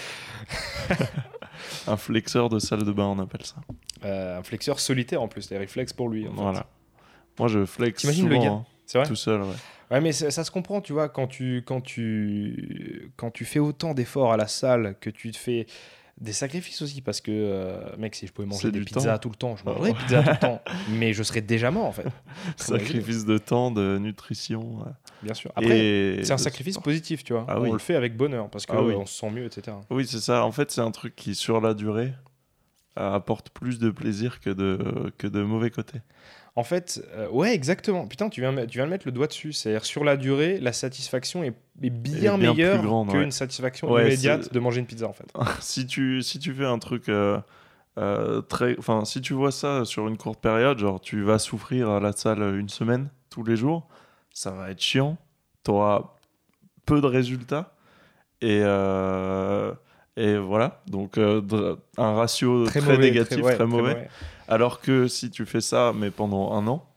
Un flexeur de salle de bain, on appelle ça. Euh, un flexeur solitaire en plus, des réflexes pour lui. En fait. Voilà. Moi, je flex T'imagines le souvent, gars hein, C'est vrai. tout seul, ouais. Ouais, mais ça, ça se comprend, tu vois, quand tu, quand tu, quand tu fais autant d'efforts à la salle, que tu te fais des sacrifices aussi, parce que, euh, mec, si je pouvais manger C'est des du pizzas temps. tout le temps, je Oh. mangerais des pizzas tout le temps, mais je serais déjà mort, en fait. Sacrifice de temps, de nutrition. ouais. Bien sûr. Après, Et c'est un de sacrifice sport. positif, tu vois. Ah on oui. le fait avec bonheur, parce qu'on Ah oui. on se sent mieux, et cetera. Oui, c'est ça. En fait, c'est un truc qui, sur la durée, euh, apporte plus de plaisir que de, que de mauvais côtés. En fait, euh, ouais, exactement. Putain, tu viens, tu viens de mettre le doigt dessus. C'est-à-dire, sur la durée, la satisfaction est, est bien, bien meilleure plus grande, qu'une ouais. satisfaction Ouais, immédiate c'est- de manger une pizza, en fait. si, tu, si tu fais un truc euh, euh, très... Enfin, si tu vois ça sur une courte période, genre tu vas souffrir à la salle une semaine, tous les jours, ça va être chiant. Tu auras peu de résultats. Et, euh, et voilà. Donc, euh, dr- un ratio très, mauvais, négatif, très, ouais, mauvais. Alors que si tu fais ça, mais pendant un an,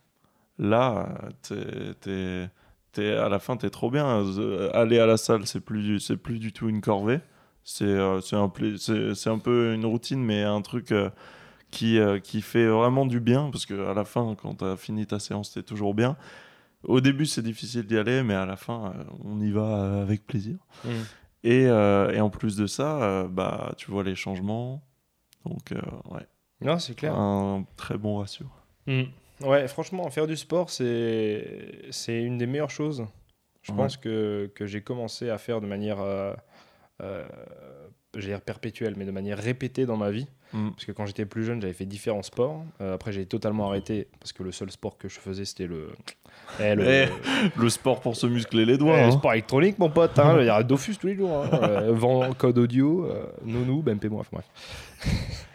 là, t'es, t'es, t'es- à la fin, t'es trop bien. Euh, Aller à la salle, c'est plus, du- c'est plus du tout une corvée. C'est, euh, c'est, un, pla- c'est, c'est un peu une routine, mais un truc euh, qui, euh, qui fait vraiment du bien. Parce qu'à la fin, quand t'as fini ta séance, t'es toujours bien. Au début, c'est difficile d'y aller, mais à la fin, euh, on y va euh, avec plaisir. Mm. Et, euh, et en plus de ça, euh, bah, tu vois les changements. Donc, euh, ouais, Non, c'est clair. un très bon ratio. Mm. Ouais, franchement, faire du sport, c'est c'est une des meilleures choses. Je Ouais. pense que, que j'ai commencé à faire de manière, euh, euh, j'allais dire perpétuelle, mais de manière répétée dans ma vie. Mm. Parce que quand j'étais plus jeune, j'avais fait différents sports. Euh, après, j'ai totalement arrêté parce que le seul sport que je faisais, c'était le, eh, le, Eh, Le sport pour se muscler les doigts. eh, le hein. sport électronique, mon pote. Hein, il y a Dofus tous les jours. Hein. Euh, vent, code audio, euh, nounou, B M P moi. Enfin bref.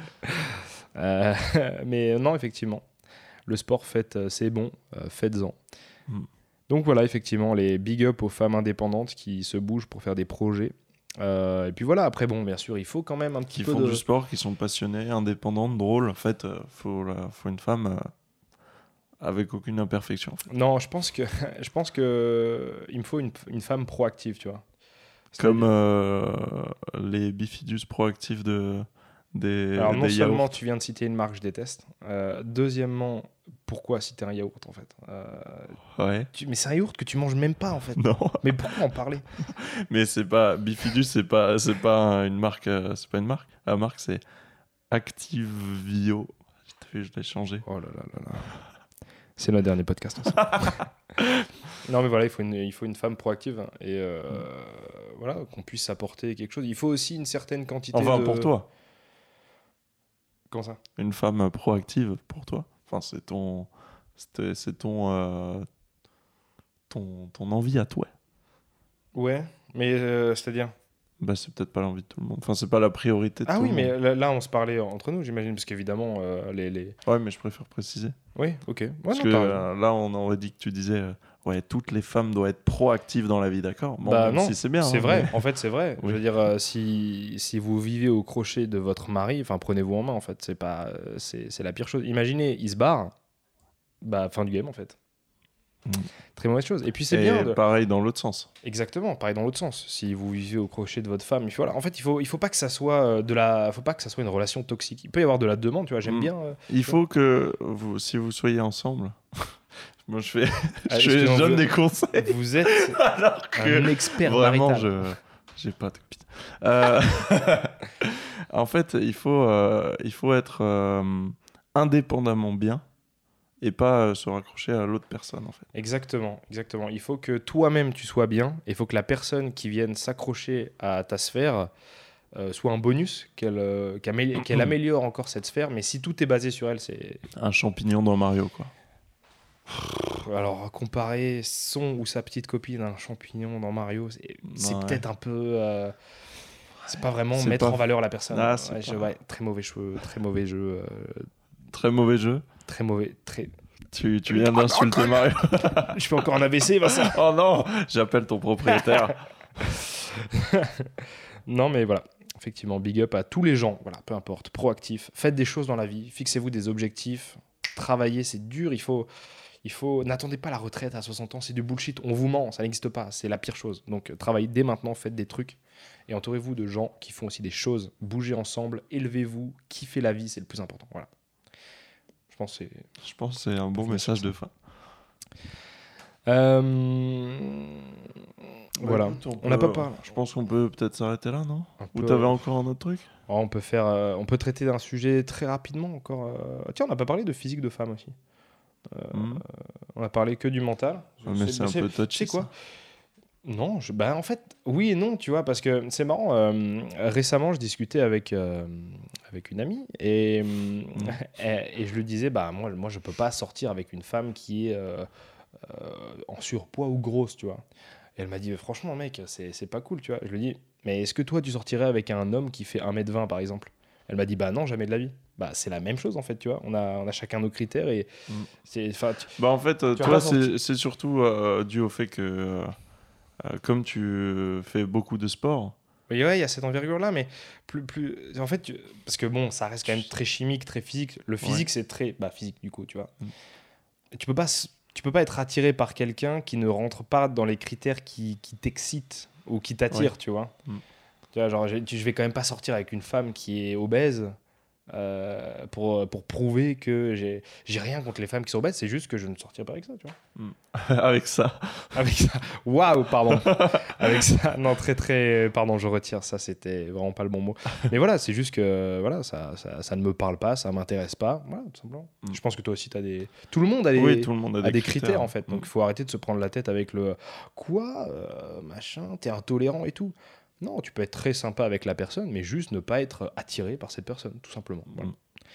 Euh, mais non, effectivement, le sport, faites, euh, c'est bon, euh, faites-en. Mm. Donc voilà, effectivement, les big up aux femmes indépendantes qui se bougent pour faire des projets. Euh, et puis voilà, après, bon, bien sûr, il faut quand même un petit Qui peu font de... du sport, qui sont passionnés, indépendantes, drôles. En fait, euh, faut, la- faut une femme euh, avec aucune imperfection. en fait. Non, je pense que je pense que il me faut une, une femme proactive, tu vois. Comme C'est-à-dire- euh, les bifidus proactifs de, des, Alors non des seulement yaourts. tu viens de citer une marque que je déteste, euh, deuxièmement, pourquoi citer un yaourt en fait Euh, Ouais. tu- Mais c'est un yaourt que tu manges même pas en fait. Non, Mais pourquoi en parler mais c'est pas bifidus, c'est pas, c'est pas une marque, euh, c'est pas une marque. La marque c'est Activio. Je l'ai changé. Oh là là là là. C'est notre dernier podcast ensemble. Non mais voilà, il faut une, il faut une femme proactive hein, et euh, voilà qu'on puisse apporter quelque chose. Il faut aussi une certaine quantité Enfin de... pour toi. Comment ça? Une femme proactive pour toi. Enfin, c'est ton, c'est, c'est ton, euh, ton, ton envie à toi. Ouais, mais euh, c'est-à-dire? Bah, c'est peut-être pas l'envie de tout le monde. Enfin, c'est pas la priorité de Ah tout oui, le mais monde. là, là, on se parlait entre nous, j'imagine, parce qu'évidemment, euh, les, les... Ouais, mais je préfère préciser. Oui, ok. Ouais, Parce non, que t'as raison. euh, là, on aurait dit que tu disais, euh, ouais, toutes les femmes doivent être proactives dans la vie, d'accord? Bon, Bah même non, si c'est bien. c'est hein, vrai, mais- en fait, c'est vrai. Je Oui. veux dire, euh, si, si vous vivez au crochet de votre mari, enfin, prenez-vous en main, en fait. C'est pas, euh, c'est, c'est la pire chose. Imaginez, il se barre, bah, fin du game, en fait. Mm. Très mauvaise chose. Et puis, c'est Et bien de... pareil dans l'autre sens. Exactement, pareil dans l'autre sens. Si vous vivez au crochet de votre femme, il faut, voilà. En fait, il faut, il faut pas que ça soit euh, de la, faut pas que ça soit une relation toxique. Il peut y avoir de la demande, tu vois. J'aime Mm. bien. euh, Il faut que vous, si vous soyez ensemble, moi je fais, Ah, je, excusez-moi, je donne vous- des conseils Vous êtes alors que un expert vraiment marital. je, j'ai pas de copine. Euh, en fait, il faut, euh, il faut être euh, indépendamment bien et pas euh, se raccrocher à l'autre personne en fait. Exactement, exactement. Il faut que toi-même tu sois bien. Il faut que la personne qui vienne s'accrocher à ta sphère euh, soit un bonus, qu'elle euh, qu'amé- qu'elle améliore encore cette sphère. Mais si tout est basé sur elle, c'est Un champignon dans Mario quoi. alors comparer son ou sa petite copine à un champignon dans Mario, c'est c'est Ouais. peut-être un peu. euh, C'est pas vraiment C'est mettre pas- en valeur la personne. Ah, c'est Ouais, je- pas- ouais, très mauvais jeu, très mauvais jeu, euh, Très mauvais jeu. très mauvais, très. Tu, tu viens d'insulter Mario. Je fais encore un A V C, Vincent. Oh non, j'appelle ton propriétaire. Non, mais voilà. Effectivement, big up à tous les gens. Voilà, peu importe. Proactifs. Faites des choses dans la vie. Fixez-vous des objectifs. Travaillez, c'est dur. Il faut. Il faut. N'attendez pas la retraite à soixante ans. C'est du bullshit. On vous ment. Ça n'existe pas. C'est la pire chose. Donc, euh, travaillez dès maintenant. Faites des trucs. Et entourez-vous de gens qui font aussi des choses. Bougez ensemble. Élevez-vous. Kiffez la vie. C'est le plus important. Voilà. Je pense que c'est. Je pense que c'est un bon Faut message faire de fin. Euh, Voilà. Écoute, On n'a peut- pas parlé. Je pense qu'on peut peut-être s'arrêter là, non? Un Ou peu- t'avais encore un autre truc? Oh, on peut faire, euh, on peut traiter d'un sujet très rapidement encore. euh. Tiens, on n'a pas parlé de physique de femme aussi. Hmm. On a parlé que du mental. Ouais, mais c'est un peu touchy. Tu sais quoi? ça. Non, je, bah en fait, oui et non, tu vois, parce que c'est marrant. euh, récemment, je discutais avec euh, avec une amie et, Mm. et et je lui disais, bah moi, moi, je peux pas sortir avec une femme qui est euh, euh, en surpoids ou grosse, tu vois. Et elle m'a dit, franchement, mec, c'est c'est pas cool, tu vois. Je lui dis, mais est-ce que toi, tu sortirais avec un homme qui fait un mètre vingt, par exemple? Elle m'a dit, bah non, jamais de la vie. Bah, c'est la même chose, en fait, tu vois. On a, on a chacun nos critères et Mm. c'est. Enfin, tu- Bah en fait, euh, Tu as toi, pas c'est senti- c'est surtout euh, dû au fait que, euh, euh, comme tu euh, fais beaucoup de sport, Oui, ouais, il y a cette envergure-là, mais plus, plus. En fait, tu- parce que bon, ça reste quand même très chimique, très physique. Le physique, c'est très. Bah, physique, du coup, tu vois. Mm. Et tu peux pas. s- Tu peux pas être attiré par quelqu'un qui ne rentre pas dans les critères qui, qui t'excitent ou qui t'attirent, Ouais. tu vois. Mm. Tu vois, genre, j'ai- tu- je vais quand même pas sortir avec une femme qui est obèse euh, pour, pour prouver que j'ai j'ai rien contre les femmes qui sont obèses, c'est juste que je ne sortirai pas avec ça, tu vois. avec ça. Avec ça. Waouh, pardon. Avec ça. Non, très, très. Pardon, je retire. Ça, c'était vraiment pas le bon mot. Mais voilà, c'est juste que voilà, ça, ça, ça ne me parle pas, ça m'intéresse pas. Voilà, tout simplement. Mm. Je pense que toi aussi, tu as des. Tout le monde a des, Oui, tout le monde a, a des critères, en fait. Donc, Mm. il faut arrêter de se prendre la tête avec le quoi, euh, machin, t'es intolérant et tout. Non, tu peux être très sympa avec la personne, mais juste ne pas être attiré par cette personne, tout simplement. Voilà. Mm.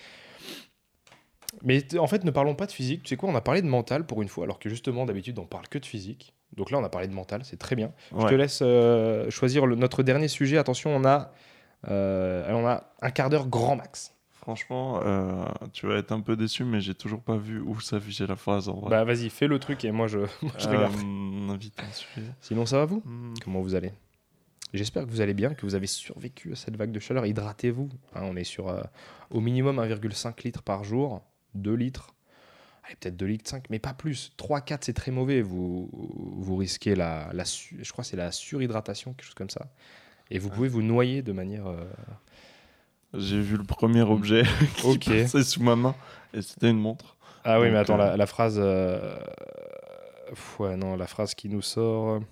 Mais t- en fait, ne parlons pas de physique. Tu sais quoi, on a parlé de mental pour une fois, alors que justement, d'habitude, on parle que de physique. Donc là, on a parlé de mental, c'est très bien. Je Ouais. te laisse euh, choisir le- notre dernier sujet. Attention, on a, euh, on a un quart d'heure grand max. Franchement, euh, tu vas être un peu déçu, mais j'ai toujours pas vu où s'affichait la phrase en vrai. Bah vas-y, fais le truc et moi je, moi, je regarde. Euh, invite un sujet. Sinon, ça va vous? Hmm. Comment vous allez? J'espère que vous allez bien, que vous avez survécu à cette vague de chaleur. Hydratez-vous. Hein, on est sur euh, au minimum un virgule cinq litres par jour, deux litres. Allez, peut-être deux litres cinq, mais pas plus. trois quatre, c'est très mauvais. Vous, vous risquez la, la su- je crois que c'est la surhydratation, quelque chose comme ça. Et vous pouvez vous noyer de manière... euh, J'ai vu le premier objet qui Ok. passait sous ma main et c'était une montre. Ah oui, Donc, mais attends, euh, la, la phrase... euh, pff, Ouais, non, la phrase qui nous sort...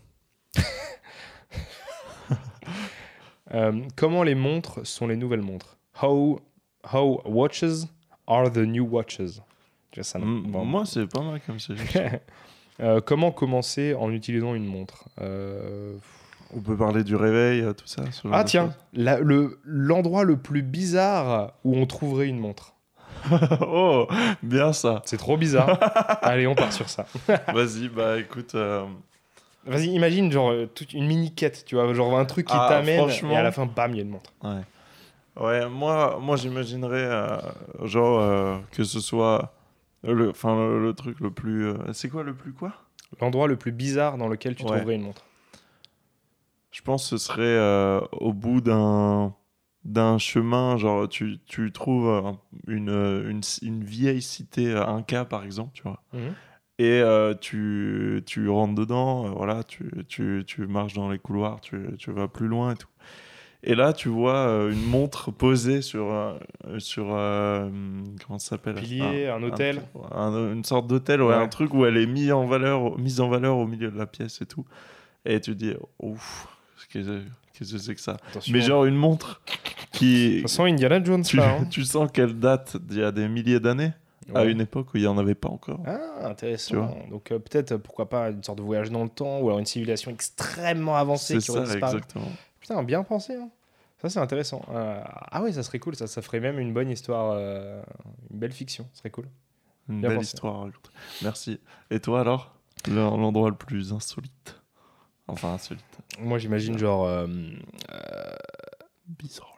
Euh, comment les montres sont les nouvelles montres? How, how watches are the new watches? Tu vois, ça, non. Mm, Bon. Moi, c'est pas mal comme sujet. Euh, comment commencer en utilisant une montre? Euh, On peut parler du réveil, euh, tout ça. Ce genre Ah de tiens, la- le, l'endroit le plus bizarre où on trouverait une montre. choses. Oh, bien ça. C'est trop bizarre. Allez, on part sur ça. Vas-y, bah écoute. euh, Vas-y, imagine genre euh, toute une mini quête, tu vois, genre un truc qui Ah, t'amène franchement. et à la fin, bam, il y a une montre. Ouais. Ouais, moi, moi j'imaginerais euh, genre euh, que ce soit le, enfin le, le truc le plus. euh, C'est quoi le plus quoi? L'endroit le plus bizarre dans lequel tu Ouais. trouverais une montre. Je pense que ce serait euh, au bout d'un d'un chemin, genre tu, tu trouves euh, une, euh, une, une vieille cité euh, Inca par exemple, tu vois. Mhm. Et euh, tu, tu rentres dedans, euh, voilà, tu, tu, tu marches dans les couloirs, tu, tu vas plus loin et tout. Et là, tu vois euh, une montre posée sur, euh, sur euh, comment ça s'appelle? Pilier, un hôtel. un- un- Une sorte d'hôtel, ouais, Ouais. un truc où elle est mise en valeur, mise en valeur au milieu de la pièce et tout. Et tu te dis, ouf, qu'est-ce que qu'est-ce que c'est que ça? Attention. Mais genre une montre qui, Ça sent Indiana Jones tu, là. Hein. tu sens qu'elle date d'il y a des milliers d'années, à Ouais. une époque où il n'y en avait pas encore. Ah, Tu intéressant. vois. Donc euh, peut-être, euh, pourquoi pas, une sorte de voyage dans le temps ou alors une civilisation extrêmement avancée C'est qui aurait ça, disparu. exactement. Putain, bien pensé. Hein. Ça, c'est intéressant. Euh, ah ouais, ça serait cool. Ça, ça ferait même une bonne histoire, euh, une belle fiction. Ce serait cool. Une Bien belle pensé. histoire à raconter. Merci. Et toi alors? L'en- L'endroit le plus insolite. Enfin, insolite. Moi, j'imagine genre... euh, Bizarre.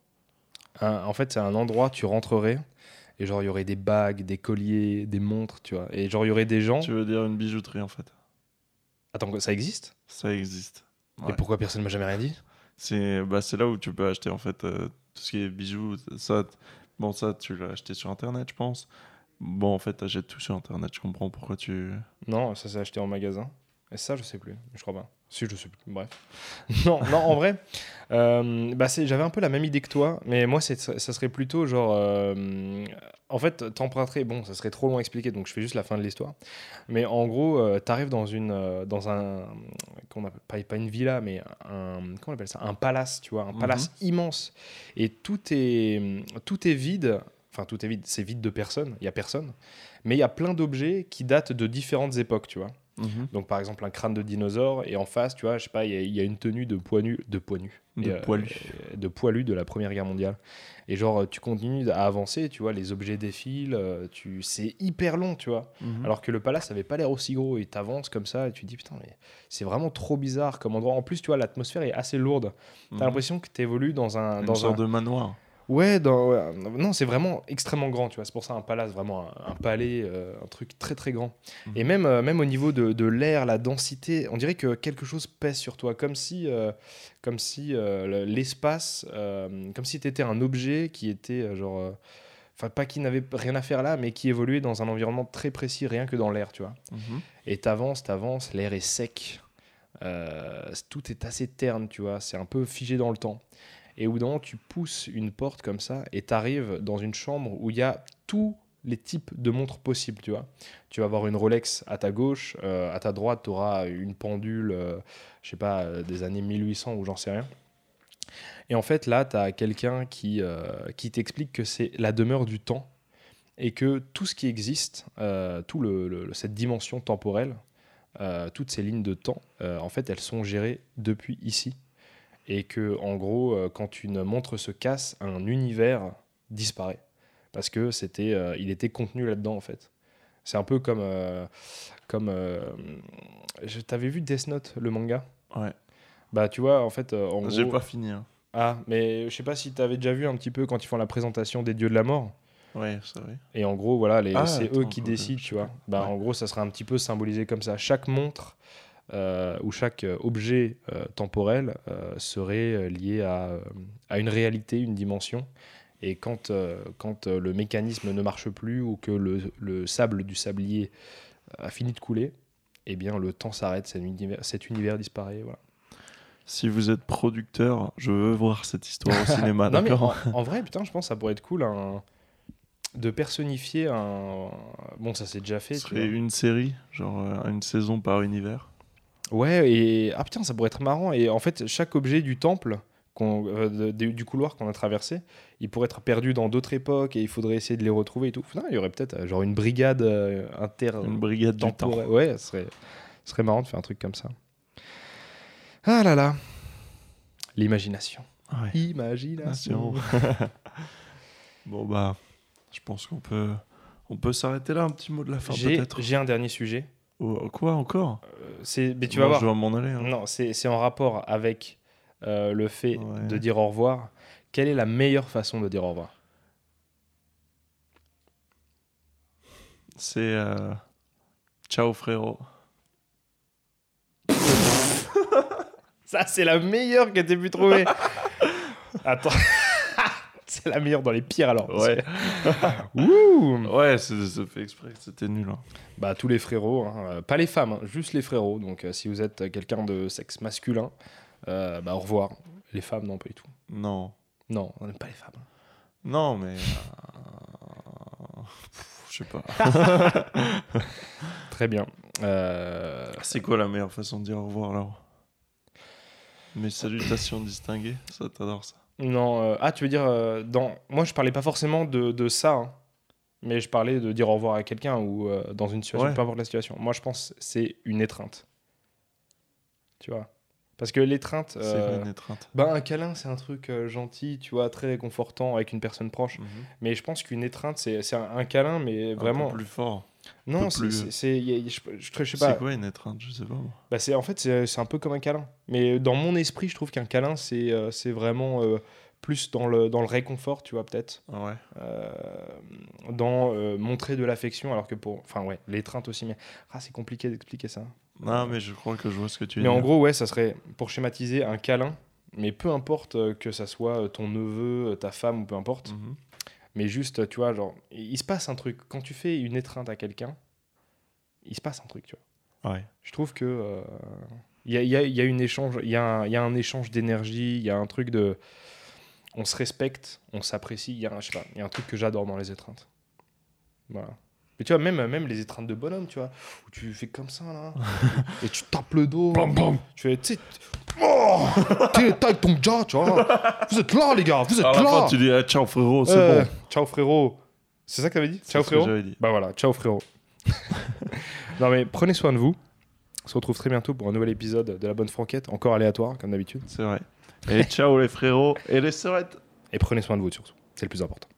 un- en fait, c'est un endroit, tu rentrerais et genre, il y aurait des bagues, des colliers, des montres, tu vois. Et genre, il y aurait des gens... Tu veux dire une bijouterie en fait? Attends, ça existe? Ça existe. Et Ouais. pourquoi personne m'a jamais rien dit? C'est bah, c'est là où tu peux acheter en fait euh, tout ce qui est bijoux. Ça, t- bon, ça, tu l'as acheté sur internet, je pense. Bon, en fait, t'achètes tout sur internet. Je comprends pourquoi tu. Non, ça s'est acheté en magasin. Et ça, je sais plus. Je crois pas. Si, je sais plus. Bref. non, non, en vrai, euh, bah c'est, j'avais un peu la même idée que toi, mais moi, c'est, ça serait plutôt genre. euh, en fait, t'emprunterais. Bon, ça serait trop long à expliquer, donc je fais juste la fin de l'histoire. Mais en gros, euh, t'arrives dans une, euh, dans un, qu'on appelle pas, pas une villa, mais un, comment on appelle ça, un palace, tu vois, un Mhm. palace immense, et tout est, tout est vide. Enfin, tout est vide. C'est vide de personnes. Il y a personne, mais il y a plein d'objets qui datent de différentes époques, tu vois. Mhm. Donc par exemple un crâne de dinosaure et en face, tu vois, je sais pas, il y, a- il y a une tenue de poilu, de poilu, De Et, euh, poilu. euh, de poilu de la Première Guerre mondiale. Et genre tu continues à avancer, tu vois, les objets défilent, euh, tu, c'est hyper long, tu vois. Mhm. Alors que le palace avait pas l'air aussi gros et t'avances comme ça et tu te dis putain mais c'est vraiment trop bizarre comme endroit. En plus tu vois l'atmosphère est assez lourde. T'as Mhm. l'impression que t'évolues dans un Une dans sorte un de manoir. Ouais, dans, ouais, non, c'est vraiment extrêmement grand, tu vois. C'est pour ça un palace, vraiment un, un palais, euh, un truc très très grand. Mhm. Et même, euh, même au niveau de, de l'air, la densité, on dirait que quelque chose pèse sur toi, comme si, euh, comme si euh, le- l'espace, euh, comme si tu étais un objet qui était euh, genre, euh, enfin pas qui n'avait rien à faire là, mais qui évoluait dans un environnement très précis, rien que dans l'air, tu vois. Mhm. Et t'avances, t'avances, l'air est sec, euh, tout est assez terne, tu vois. C'est un peu figé dans le temps. Et au bout d'un moment, tu pousses une porte comme ça et tu arrives dans une chambre où il y a tous les types de montres possibles, tu vois. Tu vas avoir une Rolex à ta gauche, euh, à ta droite, tu auras une pendule, euh, je sais pas, euh, des années mille huit cents ou j'en sais rien. Et en fait, là, tu as quelqu'un qui, euh, qui t'explique que c'est la demeure du temps et que tout ce qui existe, euh, tout le, le- cette dimension temporelle, euh, toutes ces lignes de temps, euh, en fait, elles sont gérées depuis ici. Et que en gros, euh, quand une montre se casse, un univers disparaît parce que c'était, euh, il était contenu là-dedans en fait. C'est un peu comme, euh, comme, euh, je t'avais vu Death Note, le manga. Ouais. Bah tu vois, en fait, euh, en J'ai gros, pas fini. Hein. ah, mais je sais pas si t'avais déjà vu un petit peu quand ils font la présentation des dieux de la mort. Ouais, c'est vrai. Et en gros, voilà, les, Ah, c'est attends, eux qui quoi, décident, je sais tu vois. plus. Bah Ouais. en gros, ça serait un petit peu symbolisé comme ça. Chaque montre euh, ou chaque euh, objet euh, temporel euh, serait euh, lié à, euh, à une réalité, une dimension. Et quand, euh, quand euh, le mécanisme ne marche plus ou que le, le sable du sablier a fini de couler, eh bien le temps s'arrête, cet univers, cet univers disparaît. Voilà. Si vous êtes producteur, je veux voir cette histoire au cinéma, Non mais d'accord? en, en vrai, putain, je pense que ça pourrait être cool un- de personnifier un... Bon, ça s'est déjà fait, Ce tu vois. serait une série, genre euh, une saison par univers. Ouais, et ah putain, ça pourrait être marrant. Et en fait, chaque objet du temple, qu'on, euh, de- de- du couloir qu'on a traversé, il pourrait être perdu dans d'autres époques et il faudrait essayer de les retrouver et tout. Putain, il y aurait peut-être euh, genre une brigade euh, inter Une brigade du temps. temporelle. Ouais, ce serait, ce serait marrant de faire un truc comme ça. Ah là là. L'imagination. Ouais. Imagination. Bon, bah, je pense qu'on peut, on peut s'arrêter là. Un petit mot de la fin, J'ai, peut-être. j'ai un dernier sujet. Oh, quoi, encore Euh, c'est, mais tu Moi, vas voir. je dois m'en aller. Hein. Non, c'est, c'est en rapport avec euh, le fait Ouais. de dire au revoir. Quelle est la meilleure façon de dire au revoir? C'est... euh, Ciao, frérot. Ça, c'est la meilleure que t'aies pu trouver. Attends. C'est la meilleure dans les pires alors. Ouais. Ouh. Ouais, c'est, c'est fait exprès. C'était nul. Hein. Bah, tous les frérots, hein. Euh, pas les femmes, hein, juste les frérots. Donc, euh, si vous êtes quelqu'un de sexe masculin, euh, bah, au revoir. Les femmes, non, pas du tout. Non. Non, on n'aime pas les femmes. Non, mais... euh, pff, Je sais pas. Très bien. Euh, C'est quoi la meilleure façon de dire au revoir, alors? Mes salutations distinguées, ça, t'adores ça. Non, euh, ah, tu veux dire, euh, dans... moi, je parlais pas forcément de, de ça, hein, mais je parlais de dire au revoir à quelqu'un ou euh, dans une situation, Ouais. peu importe la situation. Moi, je pense que c'est une étreinte. Tu vois? Parce que l'étreinte, C'est euh, quoi une étreinte? bah, un câlin, c'est un truc euh, gentil, tu vois, très réconfortant avec une personne proche. Mhm. Mais je pense qu'une étreinte, c'est, c'est un, un câlin, mais Un vraiment. peu plus fort. Non, peu c'est, plus- c'est, c'est- y a- y- je, je, je sais pas. C'est quoi une étreinte? Je sais pas, moi. Bah, c'est, en fait, c'est, c'est un peu comme un câlin. Mais dans mon esprit, je trouve qu'un câlin, c'est, euh, c'est vraiment euh, plus dans le, dans le réconfort, tu vois, peut-être. Ah ouais. Euh, dans euh, montrer de l'affection, alors que pour. Enfin, ouais, l'étreinte aussi, mais. Ah, c'est compliqué d'expliquer ça. Non, mais je crois que je vois ce que tu veux Mais dire. en gros, ouais, ça serait, pour schématiser, un câlin. Mais peu importe euh, que ça soit euh, ton neveu, euh, ta femme ou peu importe. Mhm. Mais juste, tu vois, genre, il il se passe un truc. Quand tu fais une étreinte à quelqu'un, il se passe un truc, tu vois. Ouais. Je trouve que euh, il y, a, il y a- il y a une échange, il y, a un- il y a un échange d'énergie, il y a un truc de, on se respecte, on s'apprécie. Il y a, un- je sais pas, il y a un truc que j'adore dans les étreintes. Voilà. Mais tu vois, même, même les étreintes de bonhomme, tu vois, où tu fais comme ça là, et tu tapes le dos, Bam, bam. tu fais, tu sais, oh, t'es t'es avec ton gars, tu vois. Vous êtes là, les gars, vous êtes À la là. fin, tu dis ah, ciao, frérot, c'est Euh, bon. Ciao frérot. C'est ça que t'avais dit? C'est Ciao ce que frérot. j'avais dit. Bah voilà, ciao frérot. Non mais prenez soin de vous. On se retrouve très bientôt pour un nouvel épisode de La Bonne Franquette, encore aléatoire comme d'habitude. C'est vrai. Et ciao, les frérots et les sœurettes. Et prenez soin de vous surtout, c'est le plus important.